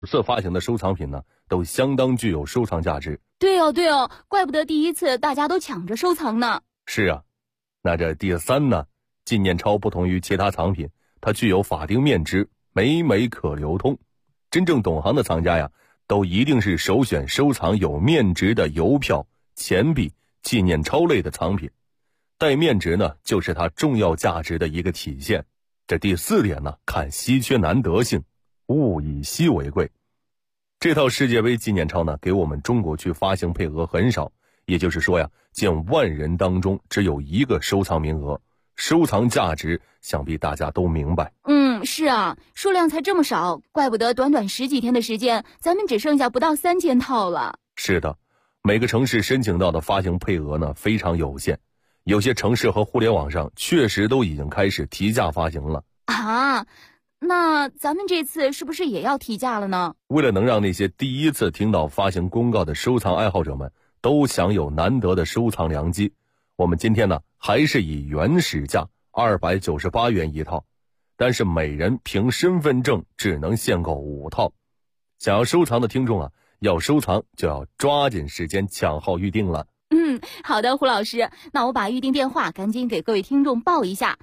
色发行的收藏品呢，都相当具有收藏价值。 对哦，怪不得第一次大家都抢着收藏呢。 是啊，那这第三呢，纪念钞不同于其他藏品，它具有法定面值，每可流通。真正懂行的藏家呀，都一定是首选收藏有面值的邮票、钱币、纪念钞类的藏品。带面值呢，就是它重要价值的一个体现。这第四点呢，看稀缺难得性，物以稀为贵。这套世界杯纪念钞呢，给我们中国区发行配额很少，也就是说呀，近万人当中只有一个收藏名额，收藏价值想必大家都明白。 是啊，数量才这么少，怪不得短短10几天的时间，咱们只剩下不到3000套了。 是的，每个城市申请到的发行配额呢非常有限，有些城市和互联网上确实都已经开始提价发行了。 啊，那咱们这次是不是也要提价了呢？ 为了能让那些第一次听到发行公告的收藏爱好者们都享有难得的收藏良机，我们今天呢还是以原始价298元一套，但是每人凭身份证只能限购5套。想要收藏的听众啊，要收藏就要抓紧时间抢号预定了。 好的，胡老师，那我把预定电话赶紧给各位听众报一下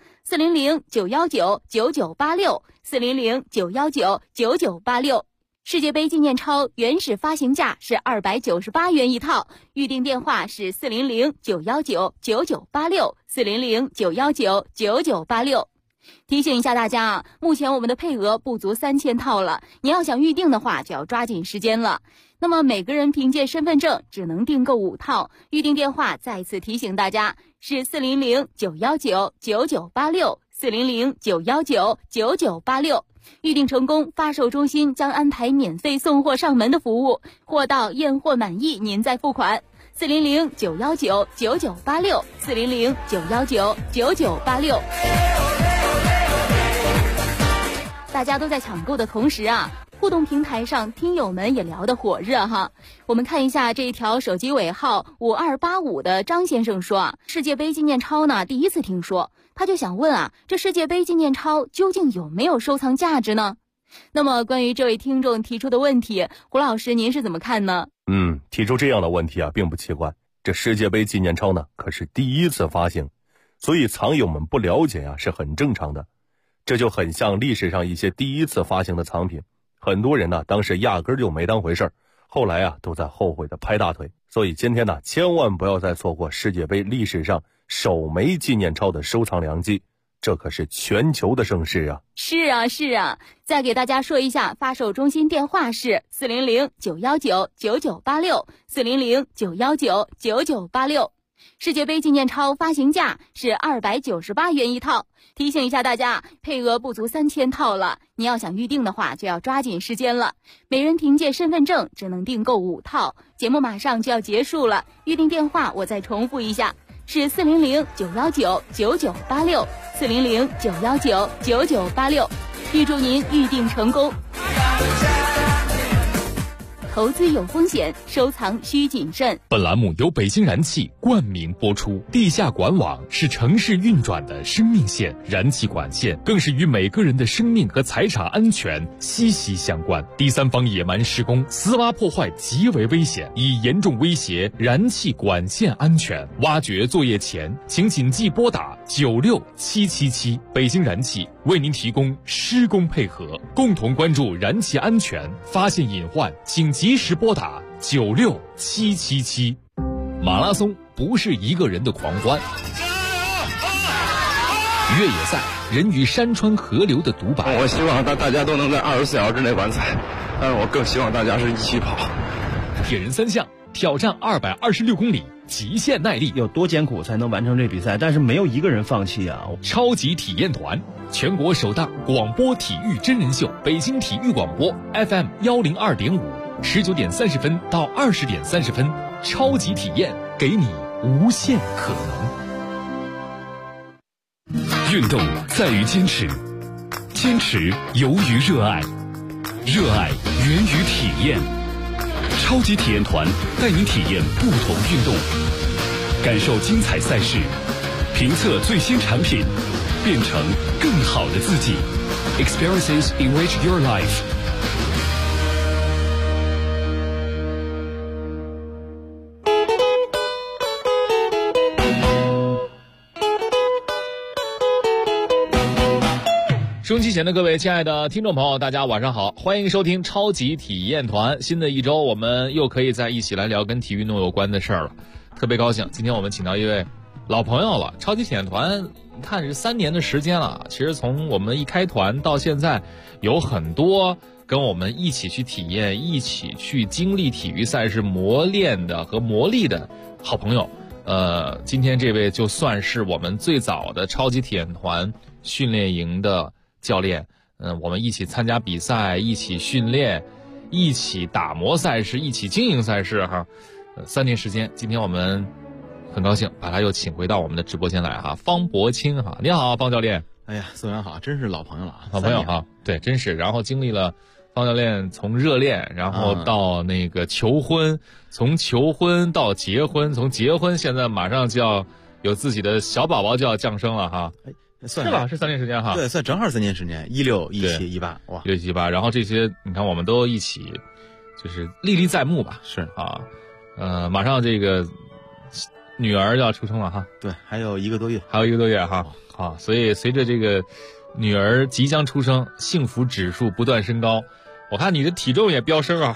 ：400-919-9986，400-919-9986。世界杯纪念钞原始发行价是298元一套，预定电话是400-919-9986，400-919-9986。提醒一下大家啊，目前我们的配额不足3000套了，你要想预定的话就要抓紧时间了。那么每个人凭借身份证只能订购5套，预定电话再次提醒大家是400-919-9986，400-919-9986。预定成功，发售中心将安排免费送货上门的服务，货到验货满意您再付款。400-919-9986，400-919-9986。大家都在抢购的同时啊，互动平台上听友们也聊得火热哈。我们看一下这一条手机尾号5285的张先生说啊，世界杯纪念钞呢第一次听说，他就想问啊，这世界杯纪念钞究竟有没有收藏价值呢？那么关于这位听众提出的问题，胡老师您是怎么看呢？ 提出这样的问题啊，并不奇怪。这世界杯纪念钞呢，可是第一次发行，所以藏友们不了解啊，是很正常的。这就很像历史上一些第一次发行的藏品，很多人呢当时压根就没当回事儿，后来啊都在后悔的拍大腿。所以今天呢，千万不要再错过世界杯历史上首枚纪念钞的收藏良机，这可是全球的盛事啊！ 是啊，再给大家说一下，发售中心电话是400-919-9986，400-919-9986。世界杯纪念钞发行价是298元一套。提醒一下大家，配额不足3000套了，你要想预定的话就要抓紧时间了。每人凭借身份证只能订购5套。节目马上就要结束了，预定电话我再重复一下，是400-919-9986，400-919-9986。预祝您预定成功。投资有风险，收藏需谨慎。 本栏目由北京燃气冠名播出。地下管网是城市运转的生命线，燃气管线更是与每个人的生命和财产安全息息相关。第三方野蛮施工、私挖破坏极为危险，已严重威胁燃气管线安全。挖掘作业前，请谨记拨打96777。北京燃气为您提供施工配合，共同关注燃气安全，发现隐患请及时拨打96777。马拉松不是一个人的狂欢，越野赛人与山川河流的独白。 我希望大家都能在24小时之内完赛，但是我更希望大家是一起跑。 铁人3项挑战226公里，极限耐力， 有多艰苦才能完成这比赛？但是没有一个人放弃啊！ 超级体验团，全国首档广播体育真人秀，北京体育广播 FM102.5，19点30分到20点30分，超级体验，给你无限可能。运动在于坚持，坚持由于热爱，热爱源于体验。超级体验团带您体验不同运动，感受精彩赛事，评测最新产品，变成更好的自己。Experiences enrich your life。 收音机前的各位亲爱的听众朋友，大家晚上好，欢迎收听超级体验团。新的一周，我们又可以在一起来聊跟体育运动有关的事儿了，特别高兴。今天我们请到一位老朋友了，超级体验团，你看是3年的时间了。其实从我们一开团到现在，有很多跟我们一起去体验、一起去经历体育赛事磨练的和磨砺的好朋友。今天这位就算是我们最早的超级体验团训练营的教练，我们一起参加比赛，一起训练，一起打磨赛事，一起经营赛事哈。3年时间，今天我们很高兴把他又请回到我们的直播间来哈。方博清哈，你好，方教练。 哎呀，宋阳好，真是老朋友了啊， 老朋友哈，对，真是。然后经历了方教练从热恋，然后到那个求婚，从求婚到结婚，从结婚现在马上就要有自己的小宝宝就要降生了哈。 算是吧？是3年时间哈。 对，算正好3年时间，16、17、18，哇 ，16、17、18，然后这些你看我们都一起，就是历历在目吧。 是啊，马上这个女儿要出生了哈。 对，还有1个多月， 哈。好，所以随着这个女儿即将出生，幸福指数不断升高。我看你的体重也飙升啊！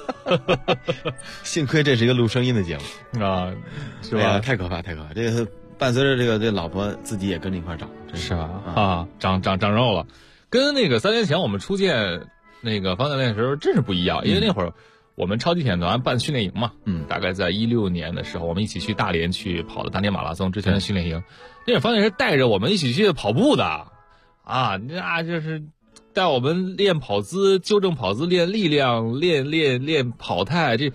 幸亏这是一个录声音的节目啊，是吧？ 哎、太可怕！这个伴随着这老婆自己也跟着一块长， 是吧？啊，长肉了，跟那个3年前我们初见那个方教练的时候真是不一样，因为那会儿我们超级体验团办训练营嘛，大概在16年的时候，我们一起去大连去跑的大连马拉松之前的训练营，那会儿方教练是带着我们一起去跑步的，啊，那就是带我们练跑姿、纠正跑姿、练力量、练跑态，这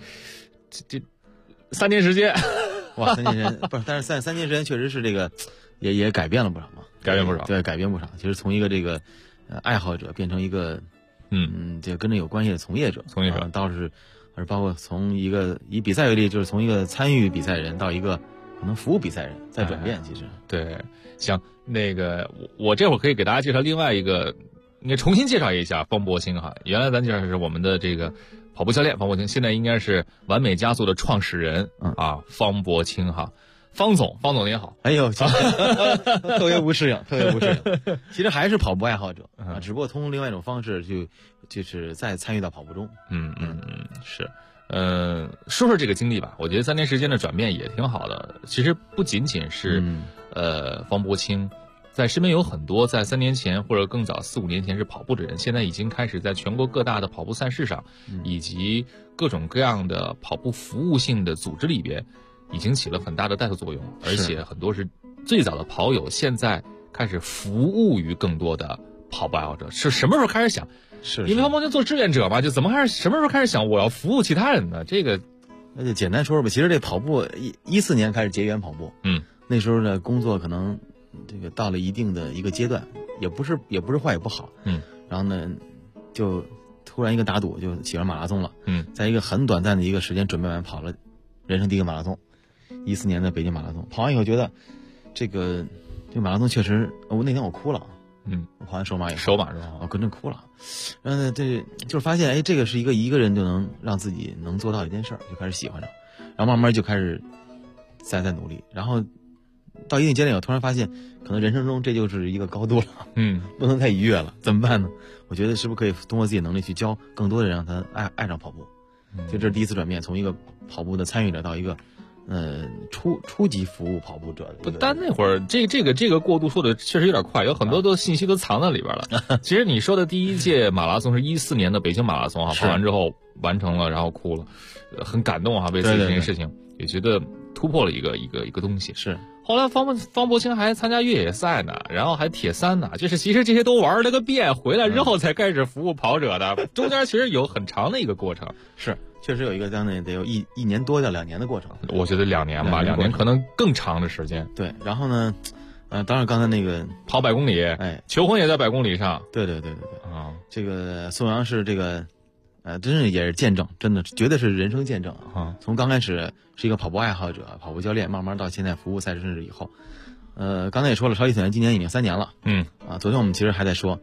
3年时间， 哇，3年时间不是，但是3年时间确实是这个，也改变了不少嘛， 改变不少， 对，改变不少。其实从一个这个爱好者变成一个这跟这有关系的从业者，倒是包括从以比赛为例，就是从一个参与比赛人到一个可能服务比赛人在转变，其实对。行，那个我这会儿可以给大家介绍另外一个。应该重新介绍一下方博清哈，原来咱介绍是我们的这个跑步教练方博清，现在应该是完美加速的创始人啊，方博清哈，方总您好。 哎呦，特别不适应。其实还是跑步爱好者啊，只不过通过另外一种方式就是再参与到跑步中。 是。说说这个经历吧，我觉得3年时间的转变也挺好的。其实不仅仅是方博清。在身边有很多在3年前或者更早4、5年前是跑步的人，现在已经开始在全国各大的跑步赛事上，以及各种各样的跑步服务性的组织里边，已经起了很大的带头作用。而且很多是最早的跑友，现在开始服务于更多的跑步爱好者。是什么时候开始想？ 是因为方博清做志愿者嘛，就什么时候开始想我要服务其他人呢？这个那就简单说说吧。其实这跑步14年开始结缘跑步，那时候呢工作可能。这个到了一定的一个阶段，也不是坏也不好，然后呢，就突然一个打赌，就喜欢马拉松了，在一个很短暂的一个时间准备完跑了人生第一个马拉松，14年的北京马拉松。跑完以后觉得这个马拉松确实，那天我哭了，我跑完首马以后，我跟着哭了，然后呢，这就是发现，这个是一个人就能让自己能做到一件事儿，就开始喜欢上，然后慢慢就开始在努力，然后。到一定阶段，我突然发现，可能人生中这就是一个高度了，不能再逾越了，怎么办呢？我觉得是不是可以通过自己能力去教更多的人，让他爱上跑步？就这是第一次转变，从一个跑步的参与者到一个初级服务跑步者的。 但那会儿这个过渡说的确实有点快，有很多信息都藏在里边了。其实你说的第一届马拉松是14年的北京马拉松跑完之后完成了，然后哭了，很感动为自己这件事情也觉得突破了一个东西。 是。 后来方博清还参加越野赛呢，然后还铁三呢，就是其实这些都玩了个遍，回来之后才开始服务跑者的，中间其实有很长的一个过程。 是，确实有一个将近得有一年多到2年的过程。 我觉得2年吧，2年可能更长的时间。 对，然后呢，当然刚才那个跑100公里，求婚也在100公里上。 对啊，这个宋阳是这个。真是也是见证，真的绝对是人生见证啊！从刚开始是一个跑步爱好者、跑步教练，慢慢到现在服务赛事甚至以后，刚才也说了，超级体验今年已经3年了，昨天我们其实还在说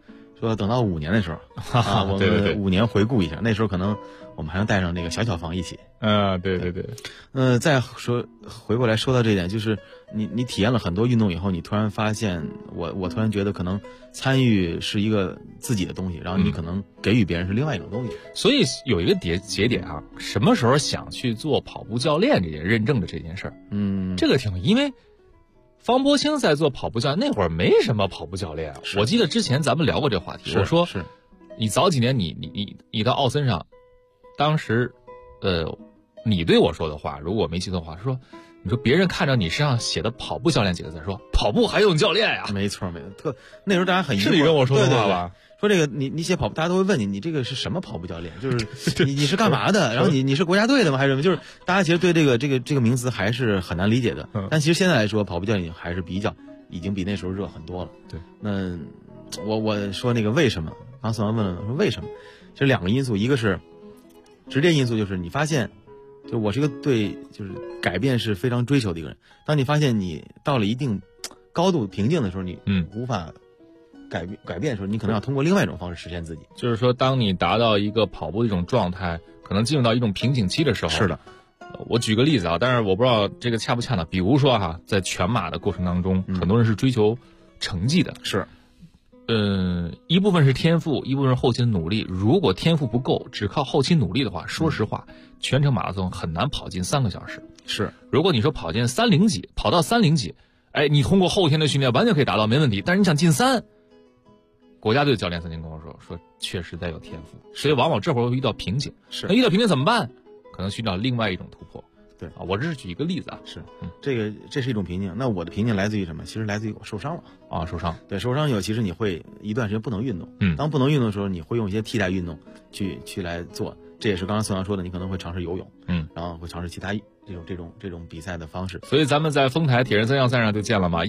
说等到5年的时候我们5年回顾一下，那时候可能我们还能带上那个小芳一起。 对。 再说回过来说到这一点，就是你体验了很多运动以后，你突然发现，我突然觉得可能参与是一个自己的东西，然后你可能给予别人是另外一种东西。 所以有一个节点啊，什么时候想去做跑步教练这件认证的这件事儿？这个挺，因为方伯清在做跑步教练那会儿没什么跑步教练，我记得之前咱们聊过这个话题，我说是你早几年你到奥森上，当时你对我说的话，如果我没记错的话，你说别人看着你身上写的跑步教练几个字，说跑步还用教练呀？ 没错，那时候大家很疑惑， 是你跟我说的话吧？ 说这个你写跑步，大家都会问你这个是什么跑步教练？就是你是干嘛的？然后你是国家队的吗？还是什么？就是大家其实对这个名词还是很难理解的。但其实现在来说，跑步教练还是已经比那时候热很多了。 对， 那我说那个为什么？刚宋阳问了，说为什么？其实2个因素，一个是直接因素，就是你发现。就我是一个对就是改变是非常追求的一个人。当你发现你到了一定高度瓶颈的时候，你无法改变的时候，你可能要通过另外一种方式实现自己。 就是说，当你达到一个跑步的一种状态，可能进入到一种瓶颈期的时候。 是的。 我举个例子啊，但是我不知道这个恰不恰当。比如说在全马的过程当中，很多人是追求成绩的。 是。 一部分是天赋，一部分是后期的努力。如果天赋不够，只靠后期努力的话，说实话，全程马拉松很难跑进3个小时。 是， 如果你说跑进3:0几，跑到3:0几，你通过后天的训练完全可以达到，没问题。但是你想进3，国家队教练曾经跟我说确实得有天赋，所以往往这会儿会遇到瓶颈。 是， 那遇到瓶颈怎么办？可能寻找另外一种突破。 对啊，我这是举一个例子啊。 是，这是一种瓶颈。那我的瓶颈来自于什么？其实来自于我受伤了啊，受伤。 对，受伤以后，其实你会一段时间不能运动。当不能运动的时候，你会用一些替代运动去来做。这也是刚刚宋阳说的，你可能会尝试游泳，然后会尝试其他这种比赛的方式。 所以咱们在丰台铁人三项赛上就见了嘛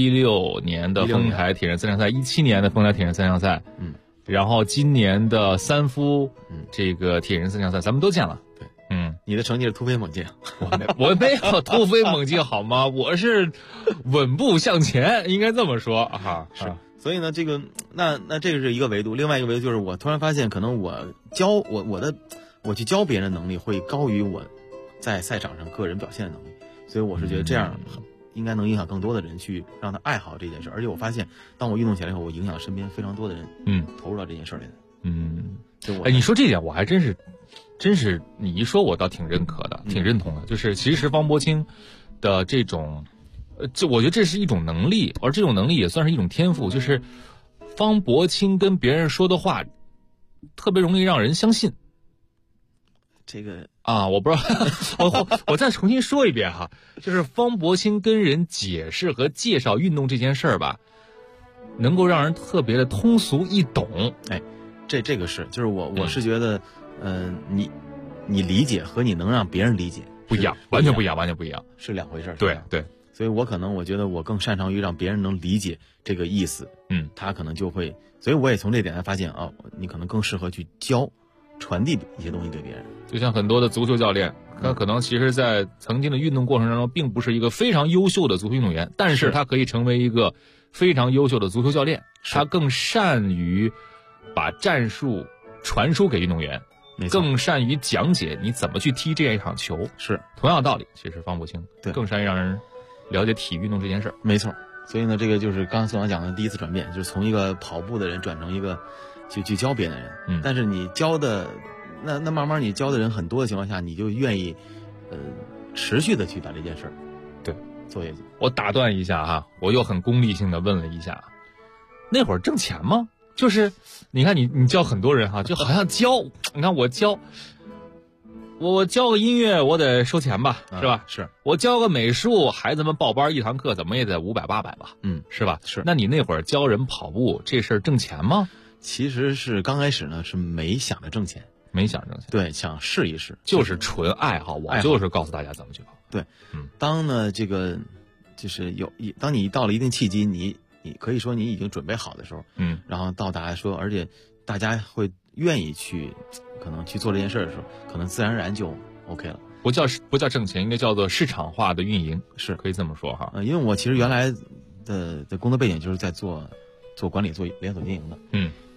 ，16年的丰台铁人三项赛，17年的丰台铁人三项赛，然后今年的3夫，这个铁人三项赛咱们都见了。 你的成绩是突飞猛进， 我没有突飞猛进好吗？我是稳步向前，应该这么说啊。 是，所以呢，这个那这个是一个维度，另外一个维度就是我突然发现，可能我去教别人的能力会高于我在赛场上个人表现的能力，所以我是觉得这样应该能影响更多的人去让他爱好这件事，而且我发现当我运动起来以后，我影响身边非常多的人，投入到这件事里来。 你说这点我还真是你一说我倒挺认可的，挺认同的。就是其实方伯清的这种，我觉得这是一种能力，而这种能力也算是一种天赋。就是方伯清跟别人说的话，特别容易让人相信。 这个我不知道，我再重新说一遍哈，就是方伯清跟人解释和介绍运动这件事儿吧，能够让人特别的通俗易懂。 这个是，就是我是觉得。你理解和你能让别人理解不一样，完全不一样， 是两回事。 对， 所以我觉得我更擅长于让别人能理解这个意思，他可能就会，所以我也从这点来发现你可能更适合去传递一些东西给别人。 就像很多的足球教练，他可能其实在曾经的运动过程当中，并不是一个非常优秀的足球运动员，但是他可以成为一个非常优秀的足球教练，他更善于把战术传输给运动员。更善于讲解你怎么去踢这一场球， 是同样的道理。其实方伯清更善于让人了解体育运动这件事儿。 没错，所以呢，这个就是刚刚宋阳讲的第一次转变，就是从一个跑步的人转成一个去教别人的人。但是你教的那慢慢你教的人很多的情况下，你就愿意持续的去把这件事儿做下去。 我打断一下哈，我又很功利性的问了一下，那会儿挣钱吗？就是你看你教很多人哈，就好像教，你看我教个音乐我得收钱吧，是吧？ 是我教个美术，孩子们报班一堂课怎么也得500、800吧，是吧？ 是。 那你那会儿教人跑步这事儿挣钱吗？ 其实是刚开始呢是没想着挣钱，对，想试一试， 就是纯爱好，我就是告诉大家怎么去跑。 对，当呢这个就是当你到了一定契机，你可以说你已经准备好的时候，然后到达说，而且大家会愿意可能去做这件事的时候，可能自然而然就 OK 了。 不叫挣钱，应该叫做市场化的运营， 是可以这么说哈。 因为我其实原来的工作背景就是在做管理、做连锁经营的，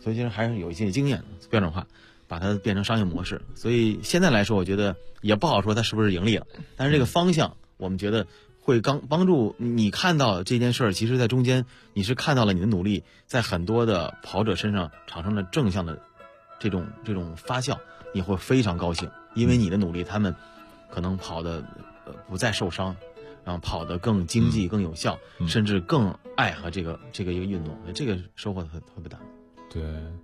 所以其实还是有一些经验的标准化，把它变成商业模式。所以现在来说，我觉得也不好说它是不是盈利了，但是这个方向我们觉得会帮助你看到这件事儿，其实在中间你是看到了你的努力在很多的跑者身上产生了正向的这种发酵，你会非常高兴，因为你的努力他们可能跑的不再受伤，然后跑得更经济、更有效，甚至更爱和这个一个运动，这个收获特别大。 对，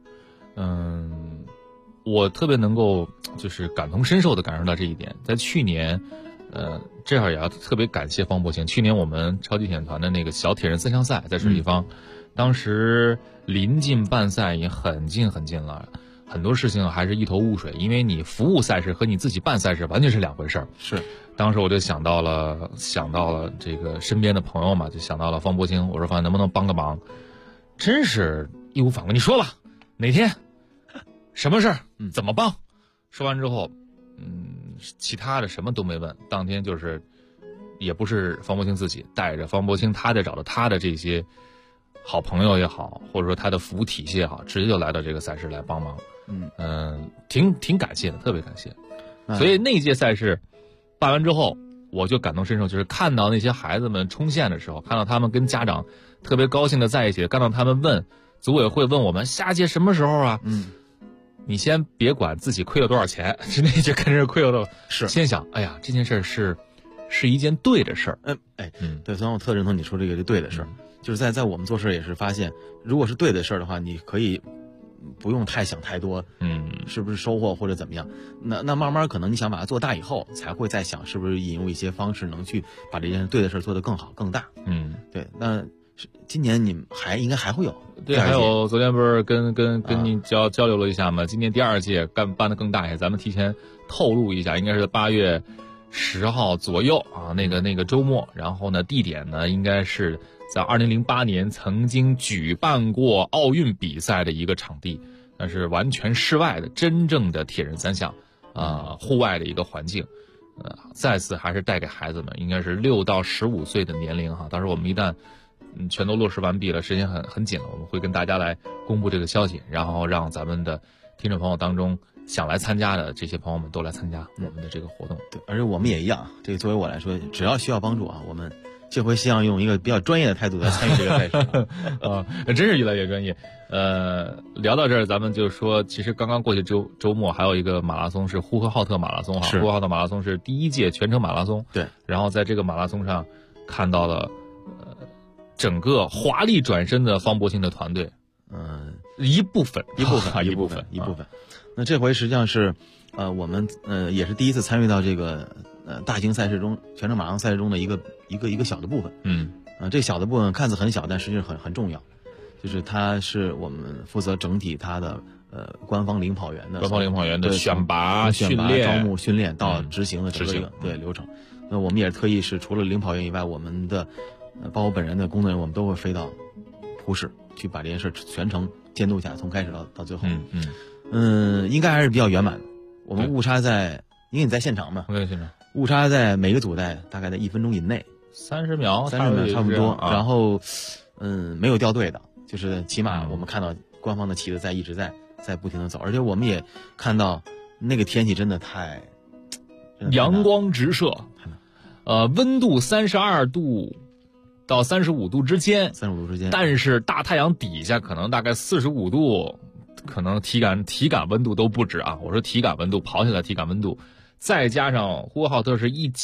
我特别能够就是感同身受的感受到这一点。在去年，这会儿也要特别感谢方博兴。去年我们超级铁人团的那个小铁人3项赛在水立方，当时临近办赛也很近了。很多事情还是一头雾水，因为你服务赛事和你自己办赛事完全是两回事儿。 是， 当时我就想到了这个身边的朋友嘛，就想到了方博兴，我说方能不能帮个忙？真是义无反顾，你说吧，哪天，什么事儿，怎么帮？说完之后，其他的什么都没问，当天就是，也不是方博兴自己带着方博兴，他在找着他的这些好朋友也好，或者说他的服务体系也好，直接就来到这个赛事来帮忙。挺感谢的，特别感谢。所以那届赛事办完之后，我就感同身受，就是看到那些孩子们冲线的时候，看到他们跟家长特别高兴的在一起，看到他们问组委会问我们下届什么时候啊？你先别管自己亏了多少钱，是那届肯定是亏了多少，是先想，哎呀，这件事是一件对的事儿。 对，所以我特认同你说这个对的事儿，就是在我们做事也是发现，如果是对的事儿的话，你可以不用太想太多，是不是收获或者怎么样？那慢慢可能你想把它做大以后，才会再想是不是引入一些方式能去把这件对的事儿做得更好更大。对。那今年你们应该还会有？ 对，还有昨天不是跟你交流了一下吗？今年第2届办得更大一些，咱们提前透露一下，应该是8月10号左右啊，那个周末。然后呢，地点呢应该是在2008年曾经举办过奥运比赛的一个场地，但是完全室外的真正的铁人3项户外的一个环境。再次还是带给孩子们，应该是6到15岁的年龄哈。到时候我们一旦全都落实完毕了，时间很紧了，我们会跟大家来公布这个消息，然后让咱们的听众朋友当中想来参加的这些朋友们都来参加我们的这个活动。 对，而且我们也一样，这个作为我来说，只要需要帮助啊，我们这回希望用一个比较专业的态度来参与这个赛事。 真是越来越专业。聊到这儿，咱们就说，其实刚刚过去周末还有一个马拉松是呼和浩特马拉松哈，呼和浩特马拉松是第1届全程马拉松。 对， 然后在这个马拉松上看到了整个华丽转身的方博兴的团队，一部分。那这回实际上是，我们也是第一次参与到这个大型赛事中，全程马拉松赛事中的一个小的部分。这小的部分看似很小，但实际上很重要。就是它是我们负责整体它的官方领跑员的选拔、训练、 招募、训练到执行的整个对流程。那我们也特意是除了领跑员以外，我们的包括本人的工作人员，我们都会飞到呼市去把这件事全程监督下来，从开始到最后。应该还是比较圆满的。我们误差在，因为你在现场嘛，误差在每个组大概在1分钟以内 ，30秒差不多。然后没有掉队的，就是起码我们看到官方的旗子一直在不停的走，而且我们也看到那个天气真的太阳光直射，温度32度到35度之间，但是大太阳底下可能大概45度，可能体感温度都不止啊！我说体感温度，跑起来体感温度，再加上呼和浩特是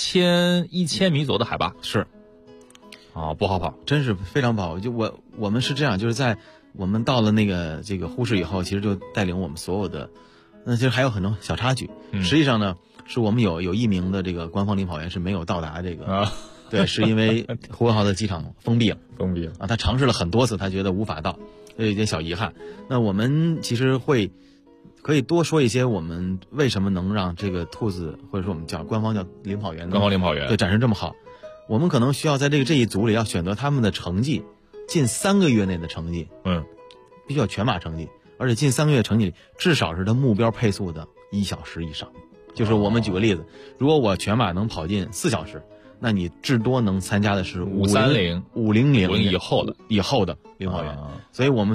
1000米左右的海拔， 是不好跑， 真是非常不好。就我们是这样，就是在我们到了这个呼市以后，其实就带领我们所有的，其实还有很多小插曲。实际上呢，是我们有1名的这个官方领跑员是没有到达这个对，是因为呼和浩特机场封闭了啊，他尝试了很多次，他觉得无法到，有一点小遗憾。那我们其实可以多说一些我们为什么能让这个兔子，或者说我们官方叫领跑员对展示这么好。我们可能需要在这一组里要选择他们的成绩，近3个月内的成绩，必须要全马成绩，而且近3个月成绩里至少是他目标配速的1小时以上。就是我们举个例子，如果我全马能跑进4小时，那你至多能参加的是 530、 500 以后的领跑员。所以我们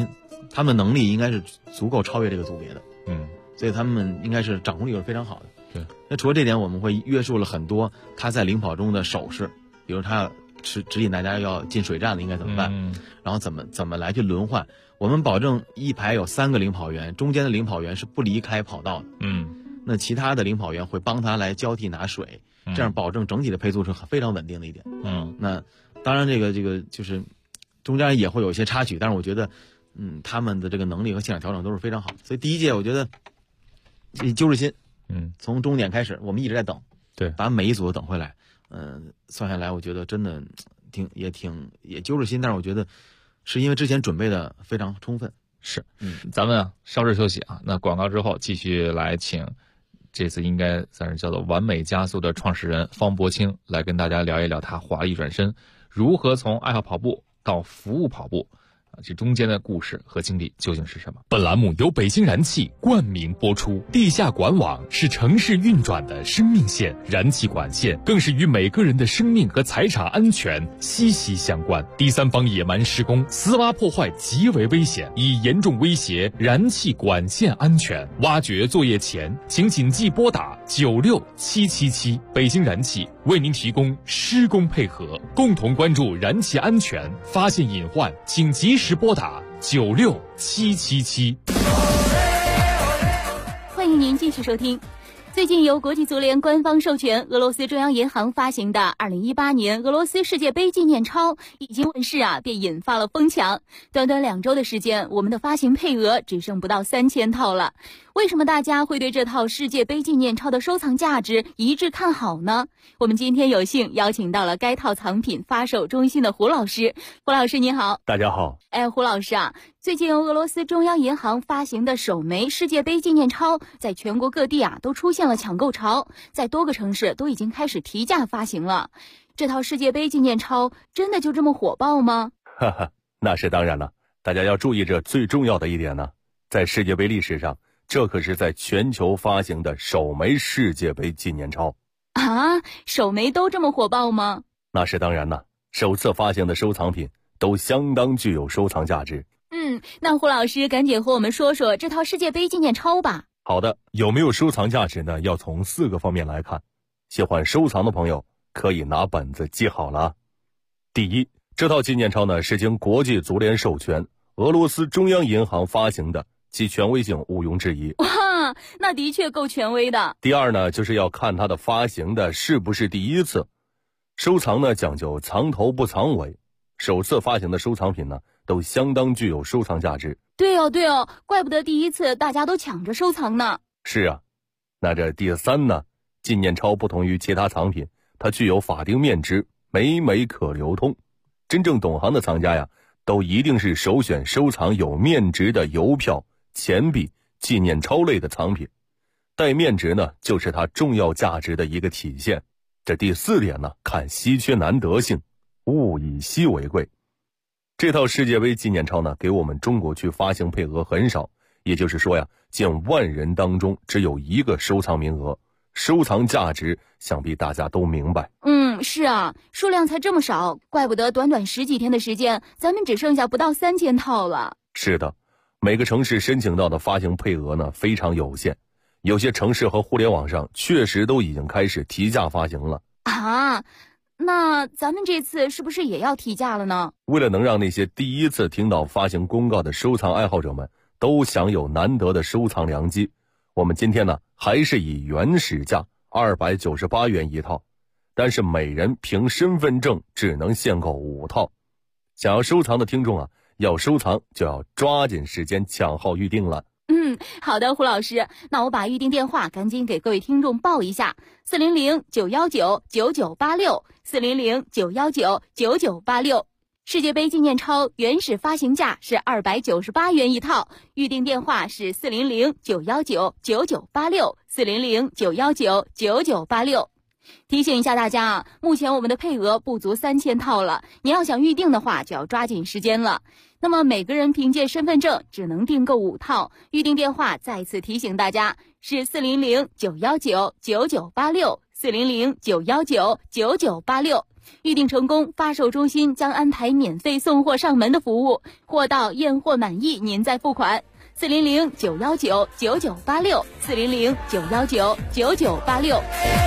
他们能力应该是足够超越这个组别的，所以他们应该是掌控力是非常好的。 对， 那除了这点，我们会约束了很多他在领跑中的手势，比如他指引大家要进水站了应该怎么办，然后怎么来去轮换。我们保证一排有3个领跑员，中间的领跑员是不离开跑道的，那其他的领跑员会帮他来交替拿水，这样保证整体的配速是非常稳定的一点。那当然这个就是中间也会有一些插曲，但是我觉得他们的这个能力和现场调整都是非常好的。所以第一届我觉得揪着心，从终点开始我们一直在等， 对， 把每一组都等回来。算下来我觉得真的也揪着心，但是我觉得是因为之前准备的非常充分。 是，咱们稍事休息啊。那广告之后继续来请这次应该算是叫做完美加速的创始人方博清来跟大家聊一聊他华丽转身如何从爱好跑步到服务跑步这中间的故事和经历究竟是什么。本栏目由北京燃气冠名播出。地下管网是城市运转的生命线，燃气管线更是与每个人的生命和财产安全息息相关。第三方野蛮施工、私挖破坏极为危险，已严重威胁燃气管线安全。挖掘作业前，请谨记拨打96777。北京燃气为您提供施工配合，共同关注燃气安全，发现隐患请及时拨打96777。 欢迎您继续收听。最近由国际足联官方授权，俄罗斯中央银行发行的2018年俄罗斯世界杯纪念钞已经问世便引发了疯抢。短短2周的时间，我们的发行配额只剩不到3000套了。为什么大家会对这套世界杯纪念钞的收藏价值一致看好呢？我们今天有幸邀请到了该套藏品发售中心的胡老师。胡老师你好。 大家好。 胡老师最近由俄罗斯中央银行发行的首枚世界杯纪念钞在全国各地都出现了抢购潮，在多个城市都已经开始提价发行了。这套世界杯纪念钞真的就这么火爆吗？ 哈哈，那是当然了。大家要注意这最重要的一点呢，在世界杯历史上，这可是在全球发行的首枚世界杯纪念钞首枚都这么火爆吗？ 那是当然了，首次发行的收藏品都相当具有收藏价值。 那胡老师赶紧和我们说说这套世界杯纪念钞吧。 好的，有没有收藏价值呢？要从4个方面来看。喜欢收藏的朋友可以拿本子记好了。第一，这套纪念钞呢是经国际足联授权，俄罗斯中央银行发行的，其权威性毋庸置疑。 哇，那的确够权威的。 第二呢，就是要看它的发行的是不是第一次。收藏呢讲究藏头不藏尾，首次发行的收藏品呢都相当具有收藏价值。 对哦，怪不得第一次大家都抢着收藏呢。 是啊，那这第3呢，纪念钞不同于其他藏品，它具有法定面值，每枚可流通。真正懂行的藏家都一定是首选收藏有面值的邮票、钱币、纪念钞类的藏品。带面值呢，就是它重要价值的一个体现。这第4点呢，看稀缺难得性，物以稀为贵。这套世界杯纪念钞呢，给我们中国区发行配额很少，也就是说近万人当中只有1个收藏名额，收藏价值想必大家都明白。 是数量才这么少，怪不得短短10几天的时间，咱们只剩下不到3000套了。 是的，每个城市申请到的发行配额呢非常有限，有些城市和互联网上确实都已经开始提价发行了。 那咱们这次是不是也要提价了呢？ 为了能让那些第一次听到发行公告的收藏爱好者们都享有难得的收藏良机，我们今天呢还是以原始价298元一套，但是每人凭身份证只能限购5套。想要收藏的听众要收藏就要抓紧时间抢号预定了。 好的，胡老师，那我把预定电话赶紧给各位听众报一下：400-919-9986 400-919-9986。世界杯纪念钞原始发行价是298元一套，预定电话是400-919-9986 400-919-9986。提醒一下大家目前我们的配额不足3000套了，您要想预定的话就要抓紧时间了。那么每个人凭借身份证只能订购5套，预定电话再次提醒大家是400-919-9986 400-919-9986。 预订成功，发售中心将安排免费送货上门的服务，货到验货满意您再付款。400-919-9986，400-919-9986。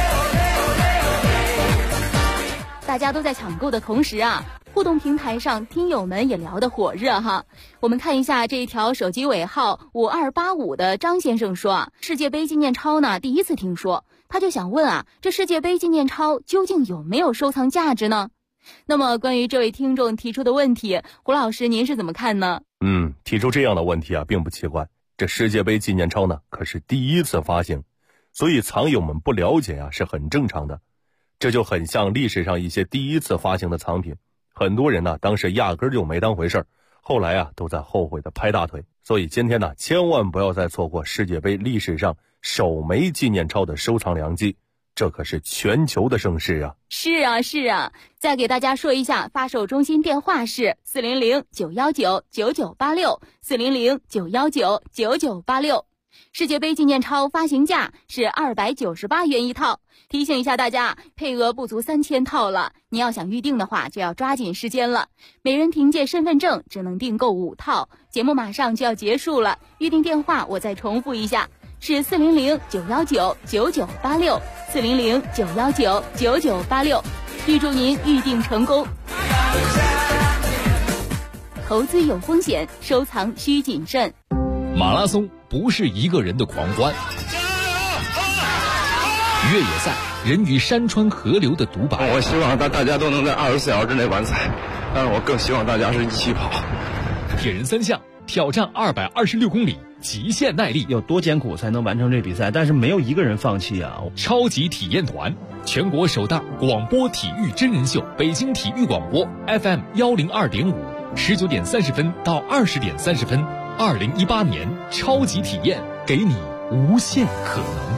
大家都在抢购的同时啊，互动平台上听友们也聊得火热哈。我们看一下这一条手机尾号5285的张先生说啊，世界杯纪念钞呢第一次听说，他就想问啊，这世界杯纪念钞究竟有没有收藏价值呢？那么关于这位听众提出的问题，胡老师您是怎么看呢？ 提出这样的问题啊，并不奇怪。这世界杯纪念钞呢，可是第一次发行，所以藏友们不了解啊，是很正常的。这就很像历史上一些第一次发行的藏品，很多人呢当时压根就没当回事儿，后来啊都在后悔的拍大腿。所以今天呢，千万不要再错过世界杯历史上首枚纪念钞的收藏良机，这可是全球的盛事啊！ 是啊，再给大家说一下，发售中心电话是400-919-9986，400-919-9986。世界杯纪念钞发行价是298元一套。提醒一下大家，配额不足3000套了，你要想预定的话就要抓紧时间了。每人凭借身份证只能订购5套，节目马上就要结束了，预定电话我再重复一下，是400-919-9986，400-919-9986。预祝您预定成功。投资有风险，收藏需谨慎。 马拉松不是一个人的狂欢，越野赛人与山川河流的独白。 我希望大家都能在24小时之内完赛，但是我更希望大家是一起跑。 铁人3项挑战226公里，极限耐力， 有多艰苦才能完成这比赛？但是没有一个人放弃啊！ 超级体验团，全国首档广播体育真人秀，北京体育广播 FM 102.5，19点30分到20点30分。2018年超级体验，给你无限可能。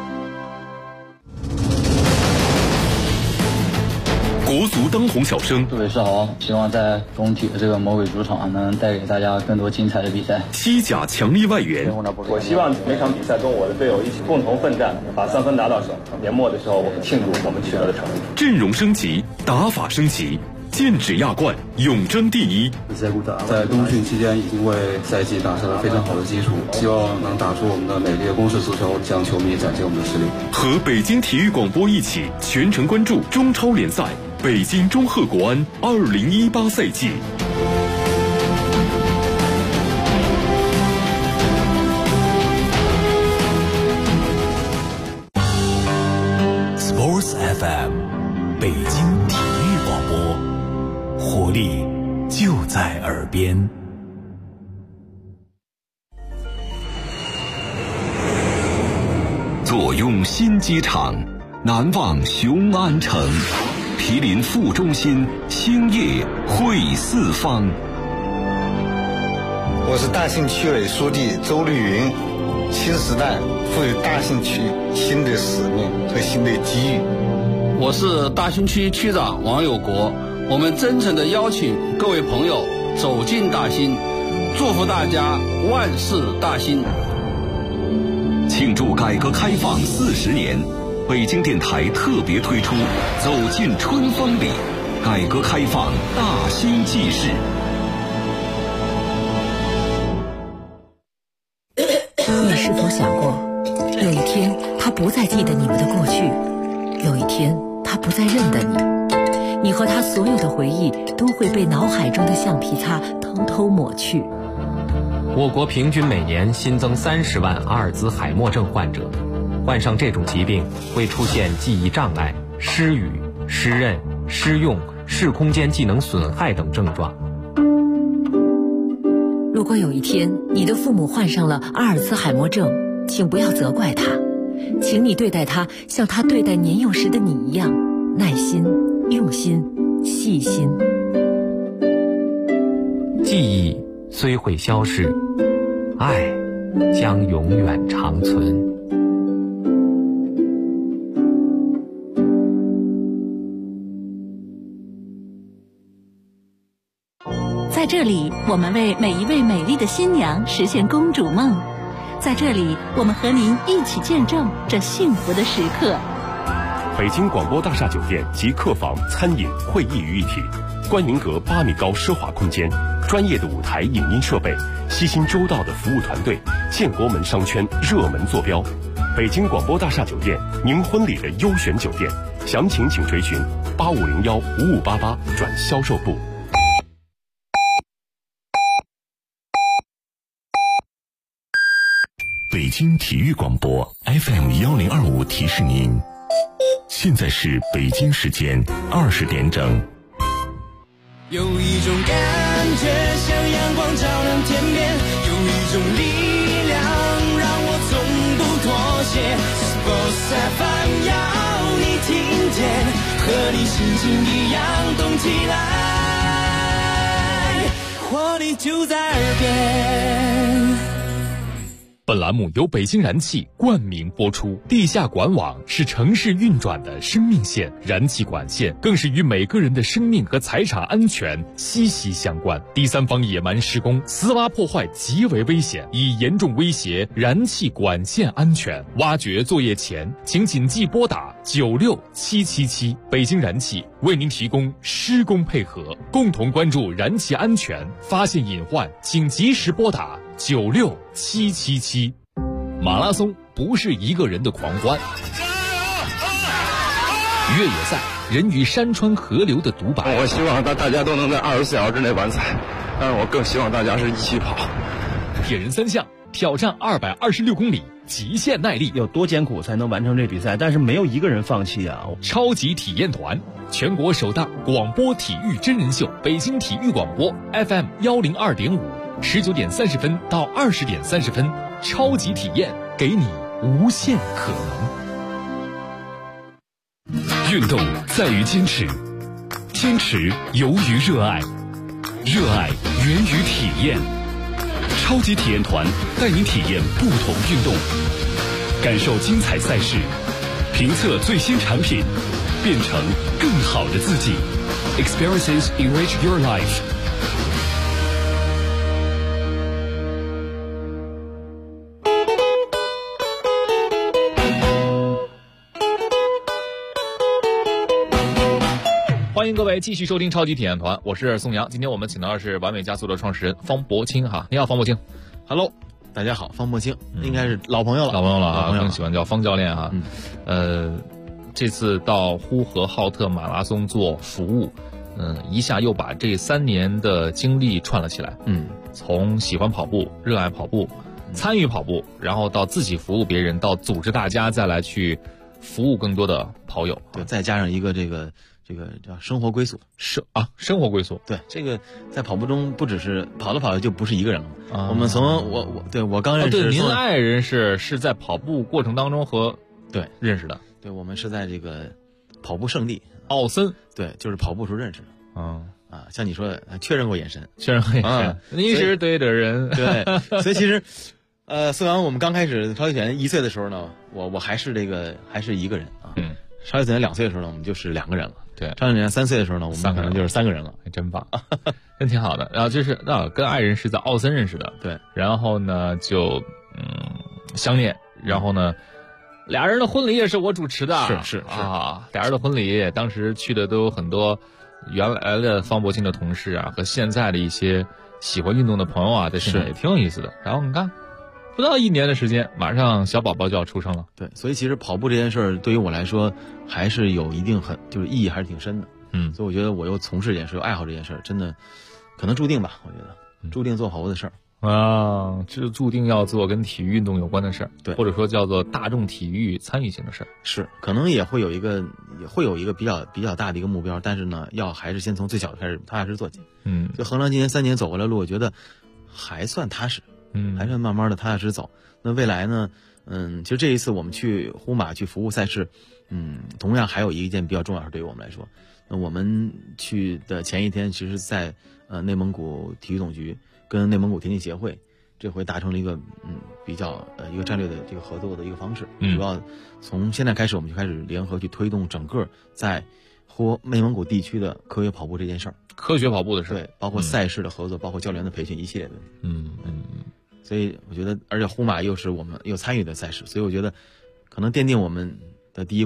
国足当红小生， 各位是好，希望在中体的这个魔鬼主场能带给大家更多精彩的比赛。 西甲强力外援， 我希望每场比赛跟我的队友一起共同奋战，把3分拿到手。年末的时候，我们庆祝我们取得的成绩。 阵容升级，打法升级。剑指亚冠，永争第一。 在冬训期间已经为赛季打下了非常好的基础，希望能打出我们的美丽的攻势足球，向球迷展现我们的实力。 和北京体育广播一起全程关注中超联赛北京中赫国安2018赛季。Sports FM， 北京体育广播。活力就在耳边。坐拥新机场，难忘雄安城，毗邻副中心，兴业汇四方。 我是大兴区委书记周绿云。新时代赋予大兴区新的使命和新的机遇。 我是大兴区区长王有国。我们真诚地邀请各位朋友走进大兴，祝福大家万事大兴。 庆祝改革开放40年，北京电台特别推出《走进春风里》，改革开放大兴纪事。 你是否想过，有一天他不再记得你们的过去，有一天他不再认得你，你和他所有的回忆都会被脑海中的橡皮擦偷偷抹去。 我国平均每年新增30万阿尔兹海默症患者，患上这种疾病会出现记忆障碍、失语、失认、失用、视空间技能损害等症状。 如果有一天你的父母患上了阿尔兹海默症，请不要责怪他，请你对待他像他对待年幼时的你一样，耐心、用心、细心。 记忆虽会消逝，爱将永远长存。 在这里，我们为每一位美丽的新娘实现公主梦。在这里，我们和您一起见证这幸福的时刻。 北京广播大厦酒店集客房、餐饮、会议于一体，观云阁8米高奢华空间，专业的舞台影音设备，悉心周到的服务团队，建国门商圈热门坐标。北京广播大厦酒店，您婚礼的优选酒店，详情请垂询8501-5588转销售部。北京体育广播 FM1025提示您，现在是北京时间20点整。 有一种感觉像阳光照亮天边，有一种力量让我从不妥协。Sports FM 要你听见，和你心情一样动起来，活力就在耳边。 本栏目由北京燃气冠名播出。地下管网是城市运转的生命线，燃气管线更是与每个人的生命和财产安全息息相关。第三方野蛮施工、私挖破坏极为危险，已严重威胁燃气管线安全。挖掘作业前，请谨记拨打96777。北京燃气为您提供施工配合，共同关注燃气安全，发现隐患请及时拨打96777。马拉松不是一个人的狂欢，越野赛人与山川河流的独白。 我希望大家都能在24小时之内完赛，但是我更希望大家是一起跑。 铁人3项挑战226公里，极限耐力， 有多艰苦才能完成这比赛？但是没有一个人放弃啊！ 超级体验团，全国首档广播体育真人秀，北京体育广播 FM102.5，19点30分到20点30分，超级体验，给你无限可能。 运动在于坚持，坚持由于热爱，热爱源于体验。超级体验团带您体验不同运动，感受精彩赛事，评测最新产品，变成更好的自己。Experiences enrich your life。 欢迎各位继续收听超级体验团，我是宋阳。今天我们请到的是完美加速的创始人方博清哈，你好，方博清。 Hello， 大家好，方博清，应该是老朋友了， 老朋友了啊，更喜欢叫方教练哈。这次到呼和浩特马拉松做服务，一下又把这3年的经历串了起来。从喜欢跑步、热爱跑步、参与跑步，然后到自己服务别人，到组织大家再来去服务更多的跑友， 对，再加上一个这个叫生活归宿， 生活归宿。 对，这个在跑步中不只是跑着跑着就不是一个人了。我们从我刚认识， 对，您爱人是在跑步过程当中和对认识的。 对，我们是在这个跑步圣地奥森， 对，就是跑步时候认识的。像你说的，确认过眼神， 你是对的人。 对，所以其实，宋阳，我们刚开始超级体验1岁的时候呢，我还是一个人啊。超级体验2岁的时候呢，我们就是2个人了。 对， 超级体验3岁的时候呢，我们可能就是3个人了， 还真棒，真挺好的。然后就是跟爱人是在奥森认识的， 对， 然后呢就相恋，然后呢俩人的婚礼也是我主持的， 是啊，俩人的婚礼当时去的都有很多原来的方博清的同事啊，和现在的一些喜欢运动的朋友啊，在现场也挺有意思的。然后你看，不到1年的时间，马上小宝宝就要出生了。 对，所以其实跑步这件事儿对于我来说还是有一定就是意义还是挺深的。所以我觉得我又从事这件事，又爱好这件事儿，真的可能注定吧。我觉得注定做跑步的事儿啊，这注定要做跟体育运动有关的事儿， 对， 或者说叫做大众体育参与性的事儿。 是，可能也会有一个比较大的一个目标，但是呢，还是先从最小的开始踏实做起。就衡量今年3年走过来的路，我觉得还算踏实。还是慢慢的踏踏实实走。那未来呢？其实这一次我们去呼马去服务赛事，同样还有一件比较重要的事对于我们来说。那我们去的前一天，其实在内蒙古体育总局跟内蒙古田径协会，这回达成了一个比较一个战略的这个合作的一个方式。主要从现在开始，我们就开始联合去推动整个在内蒙古地区的科学跑步这件事儿。 科学跑步的事， 对，包括赛事的合作，包括教练的培训，一系列的。所以我觉得，而且呼马又是我们又参与的赛事，所以我觉得可能奠定我们的第一步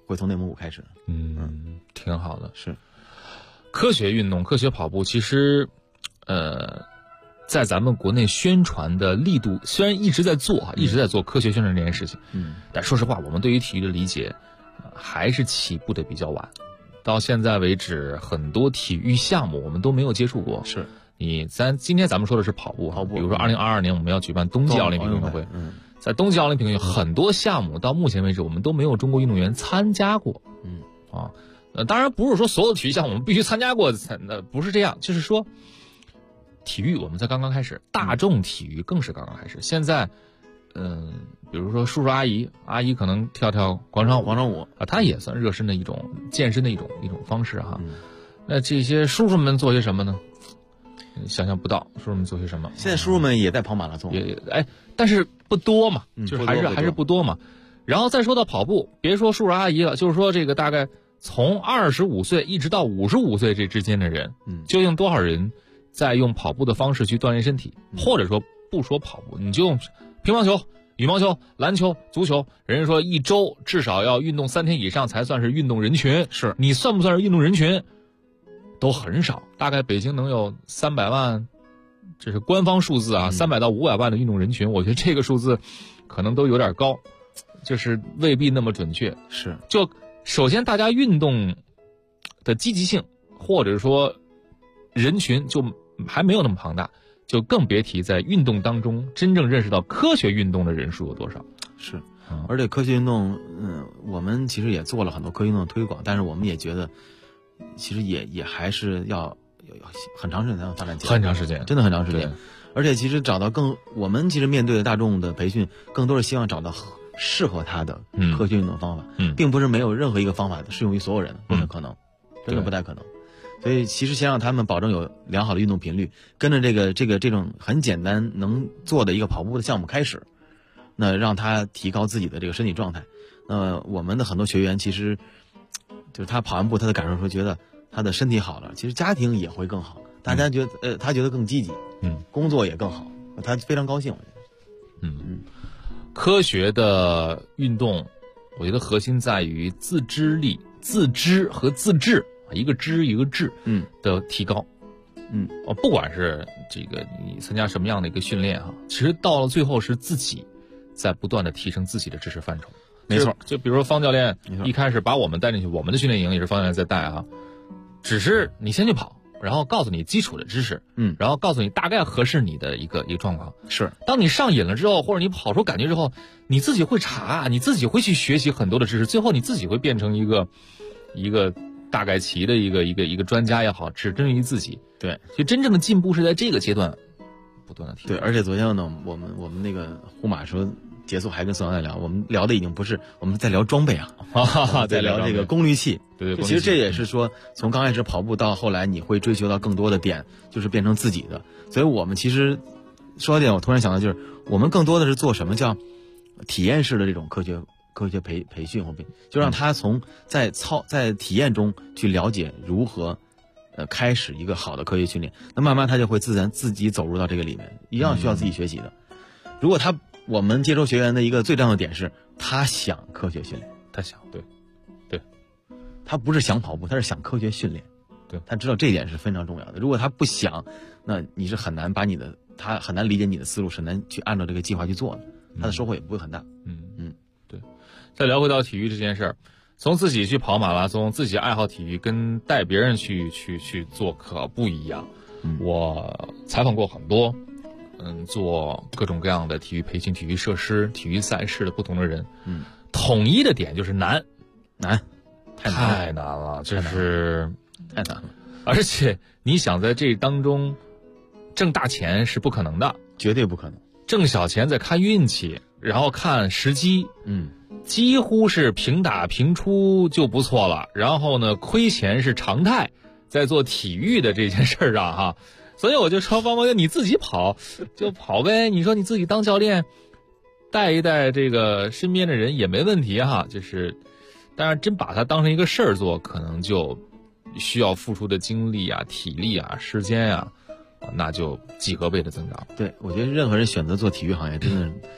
会从内蒙古开始。 挺好的。 是科学运动、科学跑步，其实在咱们国内宣传的力度虽然一直在做一直在做科学宣传这件事情，但说实话，我们对于体育的理解还是起步的比较晚。到现在为止，很多体育项目我们都没有接触过。 是今天咱们说的是跑步，比如说2022年我们要举办冬季奥林匹克运动会，在冬季奥林匹克运动会很多项目到目前为止我们都没有中国运动员参加过。当然不是说所有体育项目我们必须参加过，不是这样，就是说体育我们才刚刚开始，大众体育更是刚刚开始。现在比如说叔叔阿姨可能跳广场舞啊，它也算热身的一种健身的一种方式哈。那这些叔叔们做些什么呢？想象不到叔叔们做些什么。 现在叔叔们也在跑马拉松， 但是不多嘛，就是还是不多嘛。然后再说到跑步，别说叔叔阿姨了，就是说这个大概从25岁一直到55岁这之间的人，究竟多少人在用跑步的方式去锻炼身体？或者说不说跑步，你就用乒乓球、羽毛球、篮球、足球，人家说一周至少要运动3天以上才算是运动人群。 是你算不算是运动人群？都很少，大概北京能有300万，这是官方数字啊，300到500万的运动人群，我觉得这个数字可能都有点高，就是未必那么准确。 是， 就首先大家运动的积极性或者说人群就还没有那么庞大，就更别提在运动当中真正认识到科学运动的人数有多少。 是，而且科学运动，我们其实也做了很多科学运动的推广，但是我们也觉得其实也还是要很长时间才能发展起来， 很长时间， 真的很长时间。而且其实我们其实面对的大众的培训，更多是希望找到适合他的科学运动方法，并不是没有任何一个方法适用于所有人，不太可能，真的不太可能。所以其实先让他们保证有良好的运动频率，跟着这种很简单能做的一个跑步的项目开始，那让他提高自己的这个身体状态。我们的很多学员其实就是他跑完步，他的感受说觉得他的身体好了，其实家庭也会更好，大家觉得他觉得更积极，工作也更好，他非常高兴。我觉得， 科学的运动，我觉得核心在于自知力、自知和自制，一个知一个智，的提高。不管是这个你参加什么样的一个训练哈，其实到了最后是自己在不断的提升自己的知识范畴。 没错， 就比如说方教练一开始把我们带进去，我们的训练营也是方教练在带啊，只是你先去跑，然后告诉你基础的知识，然后告诉你大概合适你的一个状况。 是， 当你上瘾了之后，或者你跑出感觉之后，你自己会查，你自己会去学习很多的知识，最后你自己会变成一个大概齐的一个专家也好，只针于自己。 对， 所以真正的进步是在这个阶段不断的提高。 对，而且昨天呢，我们那个呼马时候结束还跟宋阳在聊，我们聊的已经不是我们在聊装备啊，在聊这个功率器。 对， 其实这也是说从刚开始跑步到后来你会追求到更多的点，就是变成自己的。所以我们其实说到这点，我突然想到，就是我们更多的是做什么叫体验式的这种科学培训或就让他在体验中去了解如何开始一个好的科学训练，那慢慢他就会自然自己走入到这个里面，一样需要自己学习的。如果我们接收学员的一个最重要的点是他想科学训练， 他想，对， 他不是想跑步，他是想科学训练， 对，他知道这一点是非常重要的。如果他不想，那你是很难他很难理解你的思路，是难去按照这个计划去做的，他的收获也不会很大。 对。再聊回到体育这件事儿，从自己去跑马拉松，自己爱好体育，跟带别人去做可不一样。我采访过很多，做各种各样的体育培训、体育设施、体育赛事的不同的人，统一的点就是难，太难了，就是太难了。 而且你想在这当中挣大钱是不可能的， 绝对不可能。 挣小钱再看运气，然后看时机，几乎是平打平出就不错了。然后呢，亏钱是常态，在做体育的这件事儿上哈。所以我就说，方哥你自己跑就跑呗，你说你自己当教练，带一带这个身边的人也没问题哈。就是，但是真把它当成一个事儿做，可能就需要付出的精力啊、体力啊、时间啊，那就几何倍的增长。 对，我觉得任何人选择做体育行业，真的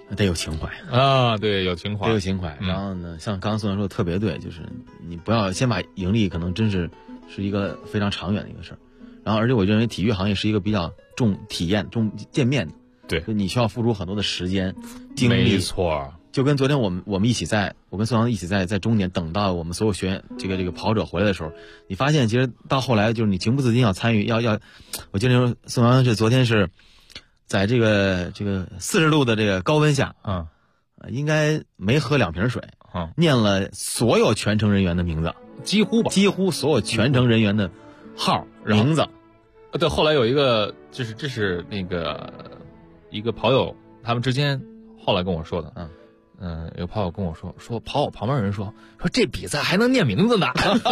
得有情怀啊，对，有情怀， 得有情怀。然后呢，像刚刚宋阳说的特别对，就是你不要先把盈利，可能真是一个非常长远的一个事儿。然后，而且我认为体育行业是一个比较重体验、重见面的， 对， 就你需要付出很多的时间、精力。 没错。 就跟昨天我们一起我跟宋阳一起在终点等到我们所有学员这个跑者回来的时候，你发现其实到后来就是你情不自禁要参与，我记得宋阳昨天是在这个40度的这个高温下，应该没喝2瓶水，念了所有全程人员的名字， 几乎所有全程人员的号名字。 对，后来有一个这是那个一个跑友他们之间后来跟我说的，有跑友跟我说跑我旁边人说这比赛还能念名字呢，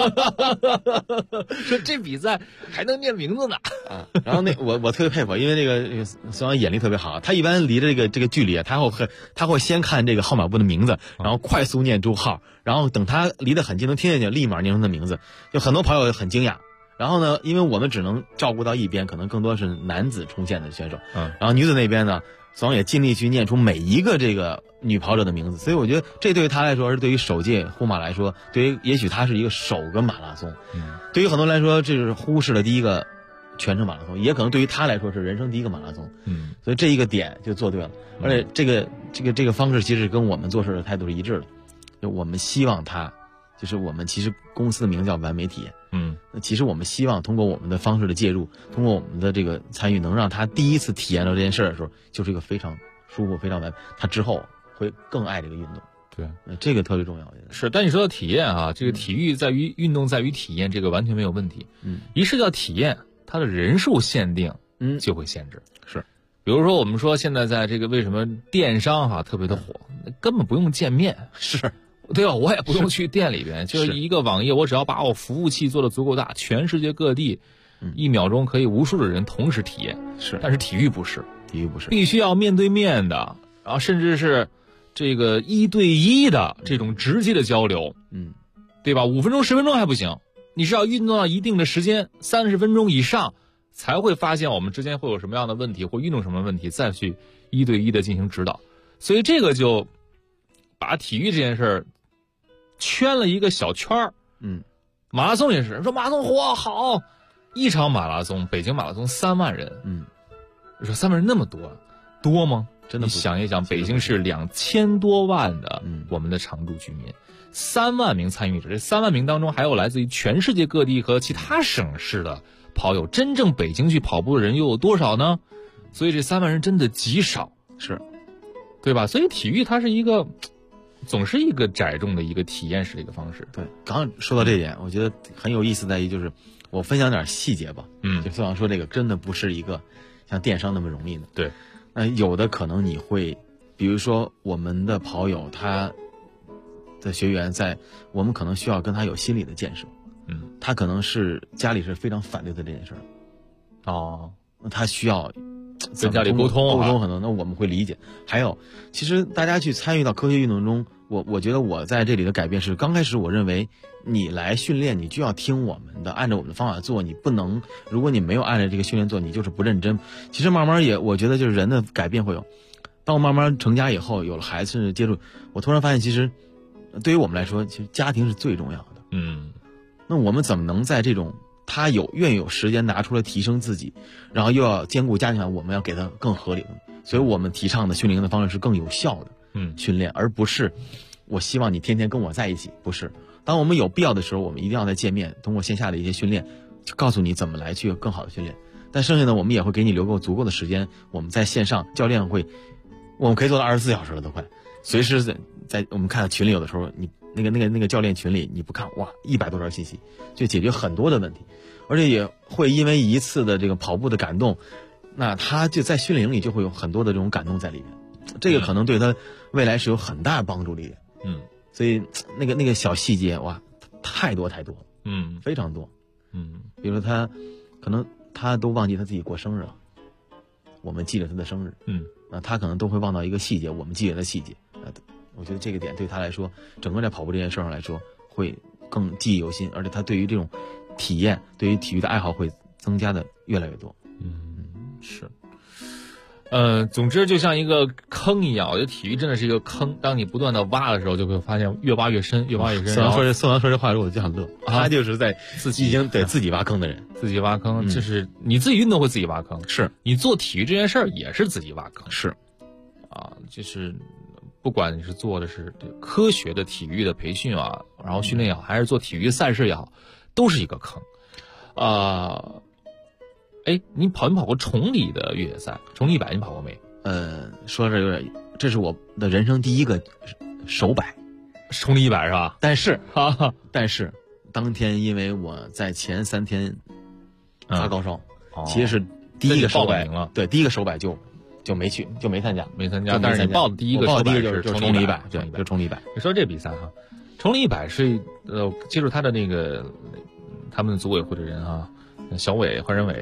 说这比赛还能念名字呢然后我特别佩服，因为这个宋阳眼力特别好，他一般离着这个距离，他会先看这个号码布的名字，然后快速念出号，然后等他离得很近能听见就立马念出他的名字。就很多跑友很惊讶。然后呢，因为我们只能照顾到一边，可能更多是男子冲线的选手，然后女子那边呢，宋阳也尽力去念出每一个这个女跑者的名字，所以我觉得这对于他来说，是对于首届呼马来说，也许他是一个首个马拉松，对于很多人来说，这是呼市的第一个全程马拉松，也可能对于他来说是人生第一个马拉松，所以这一个点就做对了，而且这个方式其实跟我们做事的态度是一致的，就我们希望他。就是我们其实公司的名字叫完美体验，那其实我们希望通过我们的方式的介入，通过我们的这个参与，能让他第一次体验到这件事的时候，就是一个非常舒服、非常完美，他之后会更爱这个运动。 对， 这个特别重要。 是，但你说到体验啊，这个体育在于运动在于体验，这个完全没有问题。一涉及到体验，它的人数限定，就会限制。 是， 比如说我们说现在在这个为什么电商特别的火，根本不用见面。 是。 对吧？我也不用去店里边，就是一个网页，我只要把我服务器做得足够大，全世界各地，1秒钟可以无数的人同时体验。 是， 但是体育不是，必须要面对面的，然后甚至是这个1对1的这种直接的交流，对吧？5分钟、10分钟还不行，你是要运动到一定的时间，30分钟以上，才会发现我们之间会有什么样的问题，或运动什么问题，再去1对1的进行指导。所以这个就把体育这件事儿圈了一个小圈儿，马拉松也是，说马拉松火好，一场马拉松，北京马拉松3万人，说3万人那么多吗？ 真的， 你想一想，北京市2000多万的我们的常住居民，3万名参与者，这3万名当中还有来自于全世界各地和其他省市的跑友，真正北京去跑步的人又有多少呢？所以这3万人真的极少， 是， 对吧？所以体育它是一个。总是一个窄重的一个体验式的一个方式。 对，刚刚说到这一点，我觉得很有意思在于就是我分享点细节吧。就宋阳说这个真的不是一个像电商那么容易的。 对， 有的可能你会，比如说我们的跑友他的学员我们可能需要跟他有心理的建设。他可能是家里是非常反对的这件事儿。他需要。 跟家里沟通很多，那我们会理解。还有，其实大家去参与到科学运动中，我觉得我在这里的改变是，刚开始我认为你来训练，你就要听我们的，按照我们的方法做，你不能，如果你没有按照这个训练做，你就是不认真。其实慢慢我觉得就是人的改变会有。当我慢慢成家以后，有了孩子，甚至接触，我突然发现，其实对于我们来说，其实家庭是最重要的。那我们怎么能在这种他愿意有时间拿出来提升自己，然后又要兼顾家庭，我们要给他更合理的，所以我们提倡的训练的方式是更有效的训练，而不是我希望你天天跟我在一起，不是。当我们有必要的时候，我们一定要再见面，通过线下的一些训练，就告诉你怎么来去更好的训练。但剩下的我们也会给你留够足够的时间，我们在线上教练我们可以做到24小时了都快，随时在我们看到群里有的时候你。那个教练群里，你不看哇，100多条信息，就解决很多的问题，而且也会因为一次的这个跑步的感动，那他就在训练营里就会有很多的这种感动在里面，这个可能对他未来是有很大帮助的一点。所以那个小细节哇，太多，非常多。比如说可能他都忘记他自己过生日了，我们记着他的生日，那他可能都会忘到一个细节，我们记着的细节。我觉得这个点对他来说，整个在跑步这件事上来说，会更记忆犹新，而且他对于这种体验，对于体育的爱好会增加的越来越多。 是。 总之就像一个坑一样，我觉得体育真的是一个坑。当你不断的挖的时候，就会发现越挖越深，越挖越深。 宋阳说这话时候我就想乐，他就是在自己已经对自己挖坑的人， 自己挖坑，就是你自己运动会自己挖坑， 是你做体育这件事儿也是自己挖坑， 是啊，就是不管你是做的是科学的体育的培训啊，然后训练也好，还是做体育赛事也好，都是一个坑。你跑过崇礼的越野赛？崇礼100你跑过没？ 说这有点，这是我的人生第一个手摆， 崇礼100是吧？ 但是当天因为我在前3天发高烧，其实是第一个手摆了， 对，第一个手摆就没去，就没参加。 但是你报的第一个手摆就是崇礼100，对，就崇礼100。 你说这比赛哈，崇礼100是接触他的那个他们的组委会的人啊，小伟何仁伟。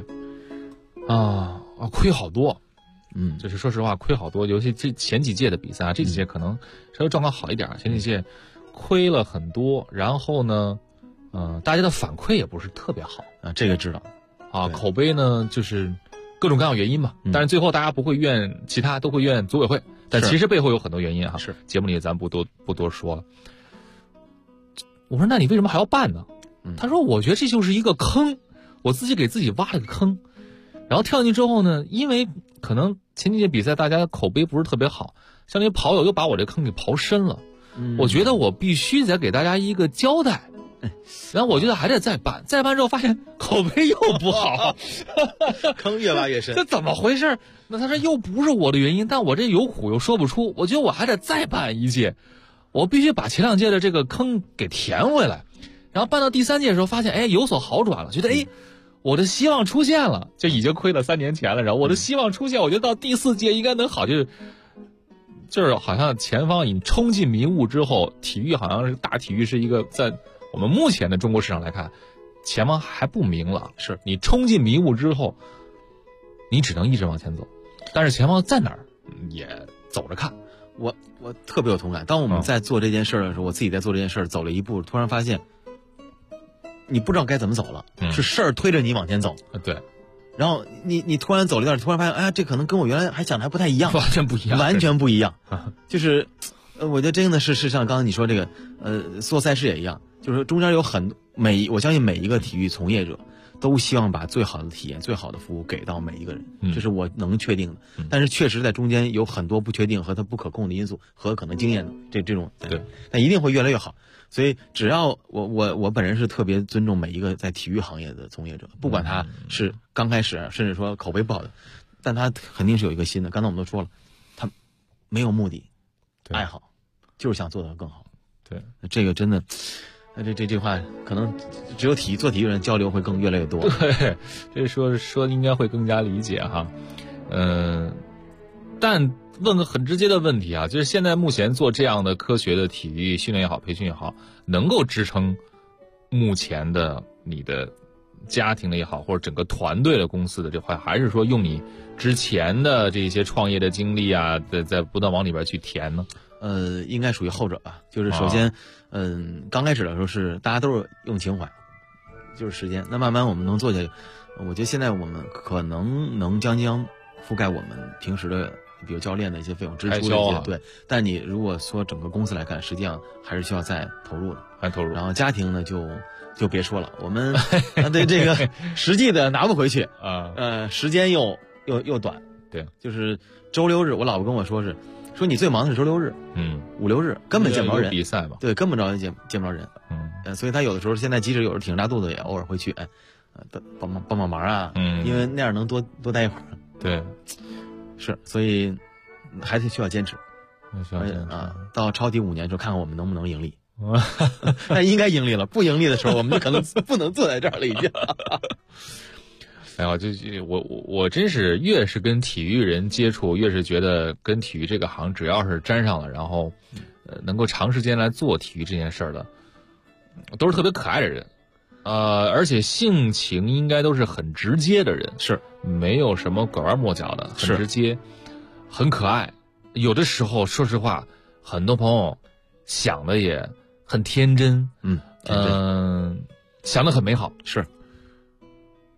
亏好多，就是说实话亏好多，尤其这前几届的比赛，这几届可能稍微状况好一点，前几届亏了很多，然后呢，大家的反馈也不是特别好啊，这个知道啊，口碑呢就是各种各样原因嘛，但是最后大家不会怨其他，都会怨组委会，但其实背后有很多原因哈， 是节目里咱不多说了。我说那你为什么还要办呢？他说我觉得这就是一个坑，我自己给自己挖了个坑。然后跳进去之后呢，因为可能前几届比赛大家的口碑不是特别好，像那些跑友又把我这坑给刨深了，我觉得我必须得给大家一个交代，然后我觉得还得再办之后发现口碑又不好， 坑越挖越深， 这怎么回事？那他说又不是我的原因，但我这有苦又说不出，我觉得我还得再办一届，我必须把前2届的这个坑给填回来，然后办到第3届的时候发现有所好转了，觉得我的希望出现了，就已经亏了3年前了，然后我的希望出现，我觉得到第4届应该能好，就是好像前方已冲进迷雾之后，体育好像是大体育是一个在我们目前的中国市场来看，前方还不明朗， 是你冲进迷雾之后，你只能一直往前走，但是前方在哪儿也走着看。 我特别有同感，当我们在做这件事的时候，我自己在做这件事，走了一步，突然发现。你不知道该怎么走了，是事儿推着你往前走， 对。 然后你突然走了一段，突然发现，这可能跟我原来还想的还不太一样， 完全不一样。 就是，我觉得真的是像刚刚你说这个，做赛事也一样，就是中间有我相信每一个体育从业者都希望把最好的体验、最好的服务给到每一个人，这是我能确定的。但是确实在中间有很多不确定和它不可控的因素和可能经验的这种， 对， 但一定会越来越好。所以只要我本人是特别尊重每一个在体育行业的从业者，不管他是刚开始甚至说口碑不好的，但他肯定是有一个心的。刚才我们都说了，他没有目的，爱好就是想做得更好。 对， 这个真的，这话可能只有做体育人交流会越来越多。 对，这说应该会更加理解哈。但问个很直接的问题啊，就是现在目前做这样的科学的体育训练也好，培训也好，能够支撑目前的你的家庭的也好，或者整个团队的公司的这块，还是说用你之前的这些创业的经历啊，在不断往里边去填呢？ 应该属于后者吧。就是首先，刚开始的时候是大家都是用情怀，就是时间。那慢慢我们能做下去，我觉得现在我们可能能将覆盖我们平时的。比如教练的一些费用支出的一些，对，但你如果说整个公司来看，实际上还是需要再投入的， 还投入。 然后家庭呢，就别说了，我们对这个实际的拿不回去啊，时间又短， 对， 就是周六日，我老婆跟我说你最忙的是周六日，5、6日根本见不着人， 比赛嘛， 对，根本见不着人，所以他有的时候现在即使有时挺着大肚子，也偶尔会去帮忙啊，因为那样能多待一会儿， 对。 是，所以还是需要坚持，到超体5年的时候，看看我们能不能盈利。但应该盈利了，不盈利的时候，我们就可能不能坐在这儿了，已经。 哎呀，我真是越是跟体育人接触，越是觉得跟体育这个行，只要是沾上了，然后能够长时间来做体育这件事儿的，都是特别可爱的人。而且性情应该都是很直接的人， 是没有什么拐弯抹角的，很直接，很可爱。有的时候，说实话，很多朋友想的也很天真，想的很美好。 是，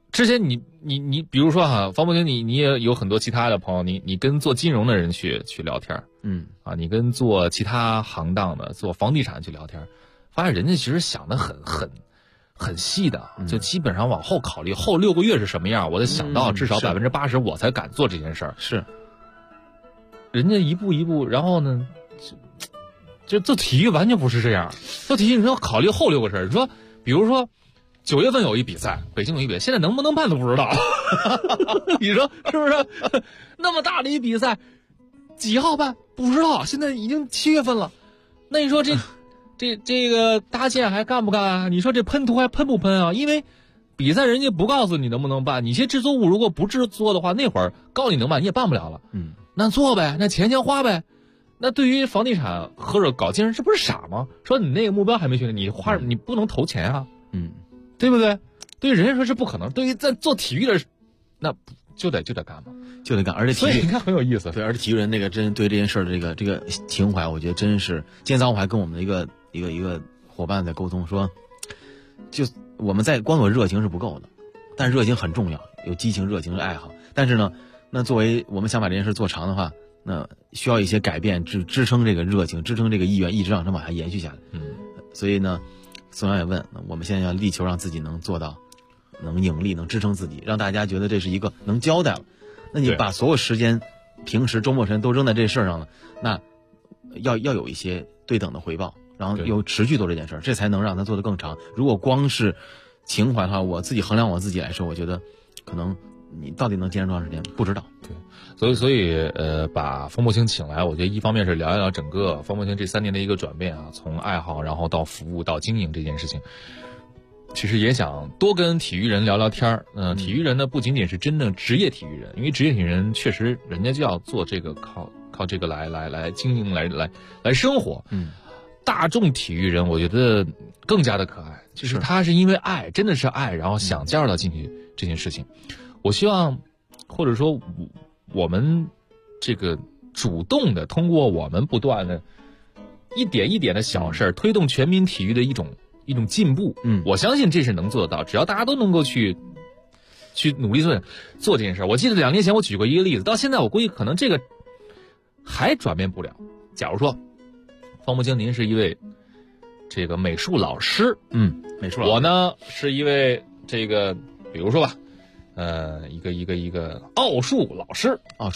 之前你比如说哈，方博兴你也有很多其他的朋友，你跟做金融的人去聊天，你跟做其他行当的做房地产去聊天，发现人家其实想的很细的，就基本上往后考虑后6个月是什么样，我得想到至少80%我才敢做这件事儿。 是， 人家一步一步，然后呢，就做体育完全不是这样，做体育你要考虑后6个事儿。你说，比如说9月份有一比赛，北京有一比赛，现在能不能办都不知道，你说是不是？那么大的一比赛，几号办不知道，现在已经7月份了，那你说这个搭建还干不干啊？你说这喷涂还喷不喷啊？因为比赛人家不告诉你能不能办，你些制作物如果不制作的话，那会儿告诉你能办你也办不了了。那做呗，那钱先花呗。那对于房地产或者搞金融，这不是傻吗？说你那个目标还没确定，你不能投钱啊，对不对？对于人家说是不可能，对于在做体育的，那就得干嘛， 就得干。而且体育你看很有意思， 对，而且体育人那个真对这件事的这个情怀，我觉得真是。今天早上我还跟我们的一个伙伴在沟通说，就我们在光有热情是不够的，但是热情很重要，有激情、热情是爱好。但是呢，那作为我们想把这件事做长的话，那需要一些改变，支撑这个热情，支撑这个意愿，一直让它往下延续下来。所以呢，宋阳也问，我们现在要力求让自己能做到，能盈利，能支撑自己，让大家觉得这是一个能交代了。那你把所有时间、平时、周末时间都扔在这事儿上了，那要有一些对等的回报，然后又持续做这件事儿，这才能让它做得更长。如果光是情怀的话，我自己衡量我自己来说，我觉得可能你到底能坚持多长时间不知道。 对，所以把方博兴请来，我觉得一方面是聊一聊整个方博兴这3年的一个转变啊，从爱好然后到服务到经营这件事情。其实也想多跟体育人聊聊天儿。体育人呢不仅仅是真正职业体育人，因为职业体育人确实人家就要做这个靠这个来经营来生活。大众体育人我觉得更加的可爱，就是他是因为爱，真的是爱，然后想加入到进去这件事情。我希望或者说我们这个主动的通过我们不断的一点一点的小事推动全民体育的一种进步。我相信这是能做得到，只要大家都能够去努力做这件事。我记得2年前我举过一个例子，到现在我估计可能这个还转变不了。假如说方博兴您是一位这个美术老师， 美术老师， 我呢是一位这个比如说吧，一个奥数老师啊，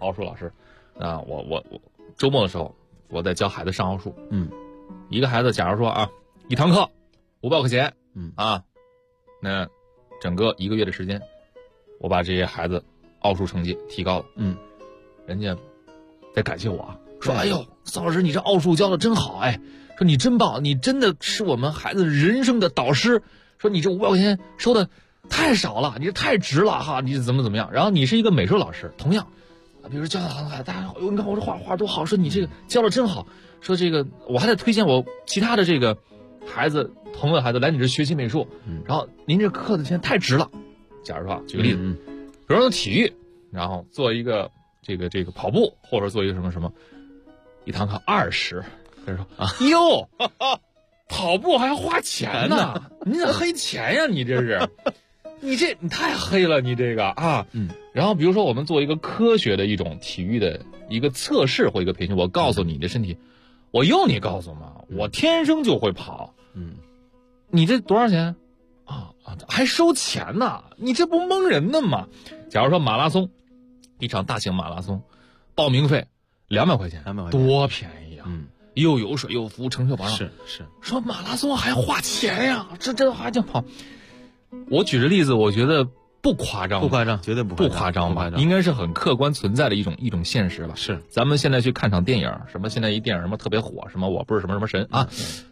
我周末的时候我在教孩子上奥数，一个孩子假如说啊1堂课500块钱，那整个1个月的时间，我把这些孩子奥数成绩提高了，人家得感谢我，说哎呦，曹老师你这奥数教的真好，哎，说你真棒，你真的是我们孩子人生的导师，说你这500块钱收的太少了，你这太值了哈，你怎么样？然后你是一个美术老师，同样，比如教的很好，大家你看我这画多好，说你这个教的真好，说这个我还得推荐我其他的这个孩子朋友孩子来你这学习美术，然后您这课的钱太值了。假如说举个例子，比如说体育，然后做一个这个跑步，或者做一个什么1堂课20，他说哟，跑步还要花钱呢，你咋黑钱呀？你这是，你太黑了，你这个啊，然后比如说我们做一个科学的一种体育的一个测试或一个培训，我告诉你的身体，我用你告诉吗？我天生就会跑，你这多少钱？还收钱呢？你这不蒙人的吗？假如说马拉松，一场大型马拉松，报名费200块钱，多便宜啊！又有水又服务，成就保障。 是， 说马拉松还花钱呀？这还叫跑？我举个例子，我觉得不夸张， 绝对不夸张吧？应该是很客观存在的一种现实吧？ 是， 咱们现在去看场电影，什么现在一电影什么特别火，什么我不是什么神啊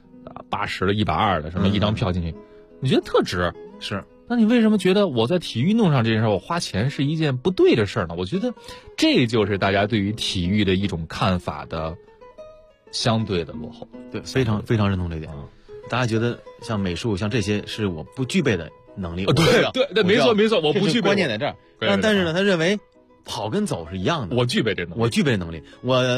，80的120的什么一张票进去，你觉得特值？ 是， 那你为什么觉得我在体育运动上这件事我花钱是一件不对的事呢？我觉得这就是大家对于体育的一种看法的相对的落后。 对，非常非常认同这点。大家觉得像美术像这些是我不具备的能力。 对，没错，我不具备。 关键在这儿。但是呢，他认为跑跟走是一样的。 我具备这能力。 我具备能力。我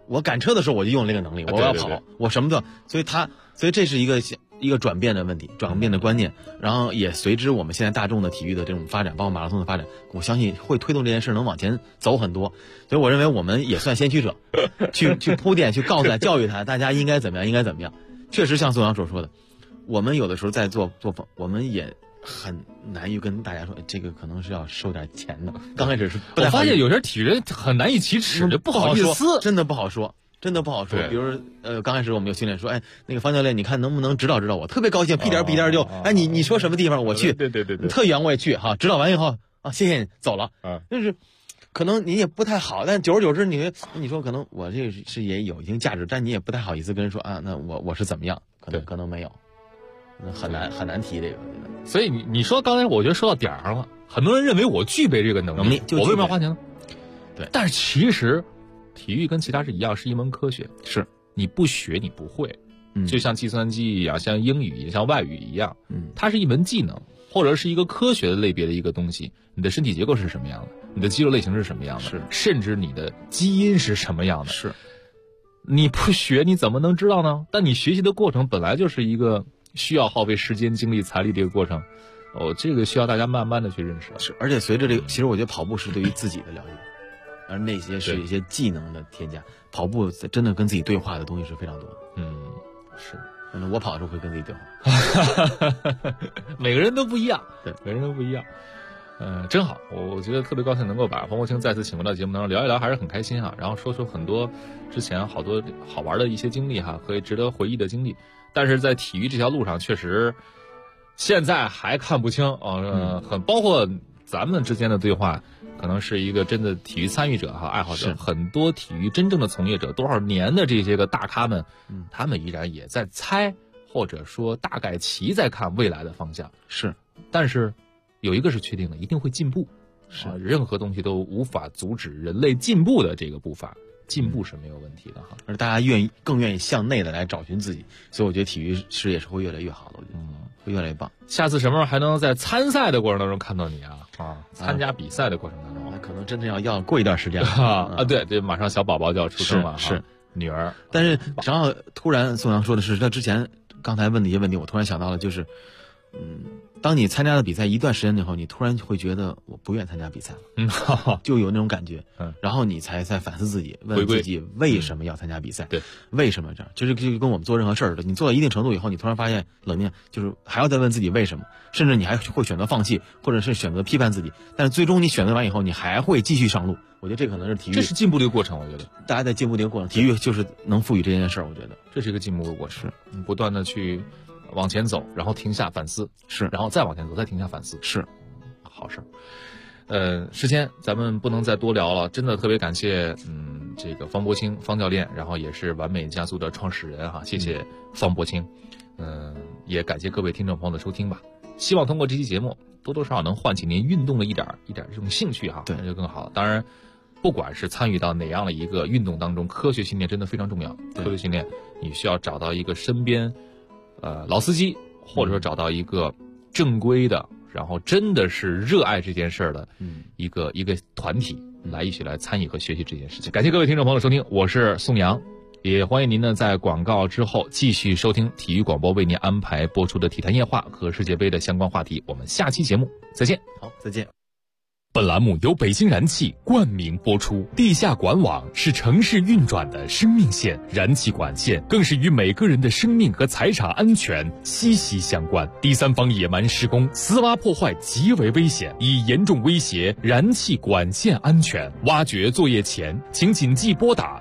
我赶车的时候我就用这个能力，我要跑，我什么都，所以这是一个转变的问题，转变的观念，然后也随之我们现在大众的体育的这种发展，包括马拉松的发展，我相信会推动这件事能往前走很多。所以我认为我们也算先驱者，去铺垫，去告诉他，教育他，大家应该怎么样，应该怎么样。确实像宋阳所说的，我们有的时候在做我们也很难于跟大家说，这个可能是要收点钱的。刚开始是不太好， 我发现有些体育人很难以启齿，不好意思， 真的不好说。真的不好说，比如刚开始我们有训练说，哎，那个方教练，你看能不能指导我？特别高兴，屁颠就，哎，你说什么地方我去， 对， 特远我也去哈。指导完以后啊，谢谢你走了，就是可能你也不太好，但久而久之你说可能我这是也有一定价值，但你也不太好意思跟人说啊，那我是怎么样？可能没有，很难提这个。 所以你说刚才我觉得说到点儿上了，很多人认为我具备这个能力，我为什么要花钱呢？ 对， 但是其实。体育跟其他是一样，是一门科学， 是你不学你不会，就像计算机一样，像英语也像外语一样，它是一门技能，或者是一个科学的类别的一个东西。你的身体结构是什么样的，你的肌肉类型是什么样的， 是甚至你的基因是什么样的， 是你不学你怎么能知道呢？但你学习的过程本来就是一个需要耗费时间、精力、财力的一个过程，这个需要大家慢慢的去认识。 是，而且随着这个，其实我觉得跑步是对于自己的了解。而那些是一些技能的添加，跑步真的跟自己对话的东西是非常多的。 是， 反正我跑的时候会跟自己对话。 每个人都不一样， 对， 每个人都不一样。真好，我觉得特别高兴能够把方国清再次请回到节目当中聊一聊，还是很开心哈。然后说很多之前好多好玩的一些经历哈，可以值得回忆的经历。但是在体育这条路上，确实现在还看不清很包括咱们之间的对话。可能是一个真的体育参与者哈，爱好者，很多体育真正的从业者，多少年的这些个大咖们，他们依然也在猜，或者说大概其在看未来的方向。 是， 但是有一个是确定的，一定会进步。 是， 任何东西都无法阻止人类进步的这个步伐，进步是没有问题的哈。 而大家更愿意向内的来找寻自己，所以我觉得体育事业是会越来越好的，我觉得会越来越棒。 下次什么时候还能在参赛的过程当中看到你啊？参加比赛的过程当中， 那可能真正要过一段时间了对，马上小宝宝就要出生了， 是女儿。 但是正好突然宋阳说的是，他之前刚才问的一些问题，我突然想到了，就是当你参加了比赛一段时间以后，你突然会觉得我不愿参加比赛了，就有那种感觉，然后你才反思自己，问自己为什么要参加比赛， 对， 为什么这样，就跟我们做任何事儿的，你做到一定程度以后，你突然发现冷静，就是还要再问自己为什么，甚至你还会选择放弃，或者是选择批判自己，但是最终你选择完以后，你还会继续上路。我觉得这可能是体育， 这是进步的一个过程。我觉得大家在进步的一个过程，体育就是能赋予这件事儿。我觉得这是一个进步的过程，不断的去往前走，然后停下反思， 是， 然后再往前走，再停下反思， 是， 好事儿。时间咱们不能再多聊了，真的特别感谢这个方博清方教练，然后也是完美加速的创始人哈，谢谢方博清。也感谢各位听众朋友的收听吧。希望通过这期节目多多少少能唤起您运动的一点这种兴趣哈，那就更好了。当然不管是参与到哪样的一个运动当中，科学训练真的非常重要。科学训练你需要找到一个身边老司机，或者说找到一个正规的，然后真的是热爱这件事儿的一个团体来一起来参与和学习这件事情。感谢各位听众朋友的收听，我是宋阳，也欢迎您呢在广告之后继续收听体育广播为您安排播出的体坛夜话和世界杯的相关话题。我们下期节目再见。 好，再见。 本栏目由北京燃气冠名播出。地下管网是城市运转的生命线，燃气管线更是与每个人的生命和财产安全息息相关。第三方野蛮施工、私挖破坏极为危险，已严重威胁燃气管线安全。挖掘作业前，请谨记拨打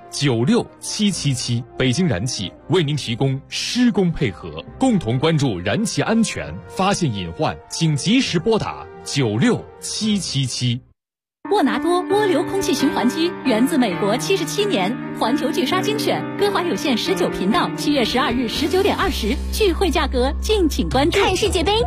96777。北京燃气为您提供施工配合，共同关注燃气安全，发现隐患请及时拨打96777。 沃拿多涡流空气循环机源自美国77年，环球巨鲨精选，歌华有线19频道7月12日19点20，聚会价格敬请关注。 看世界杯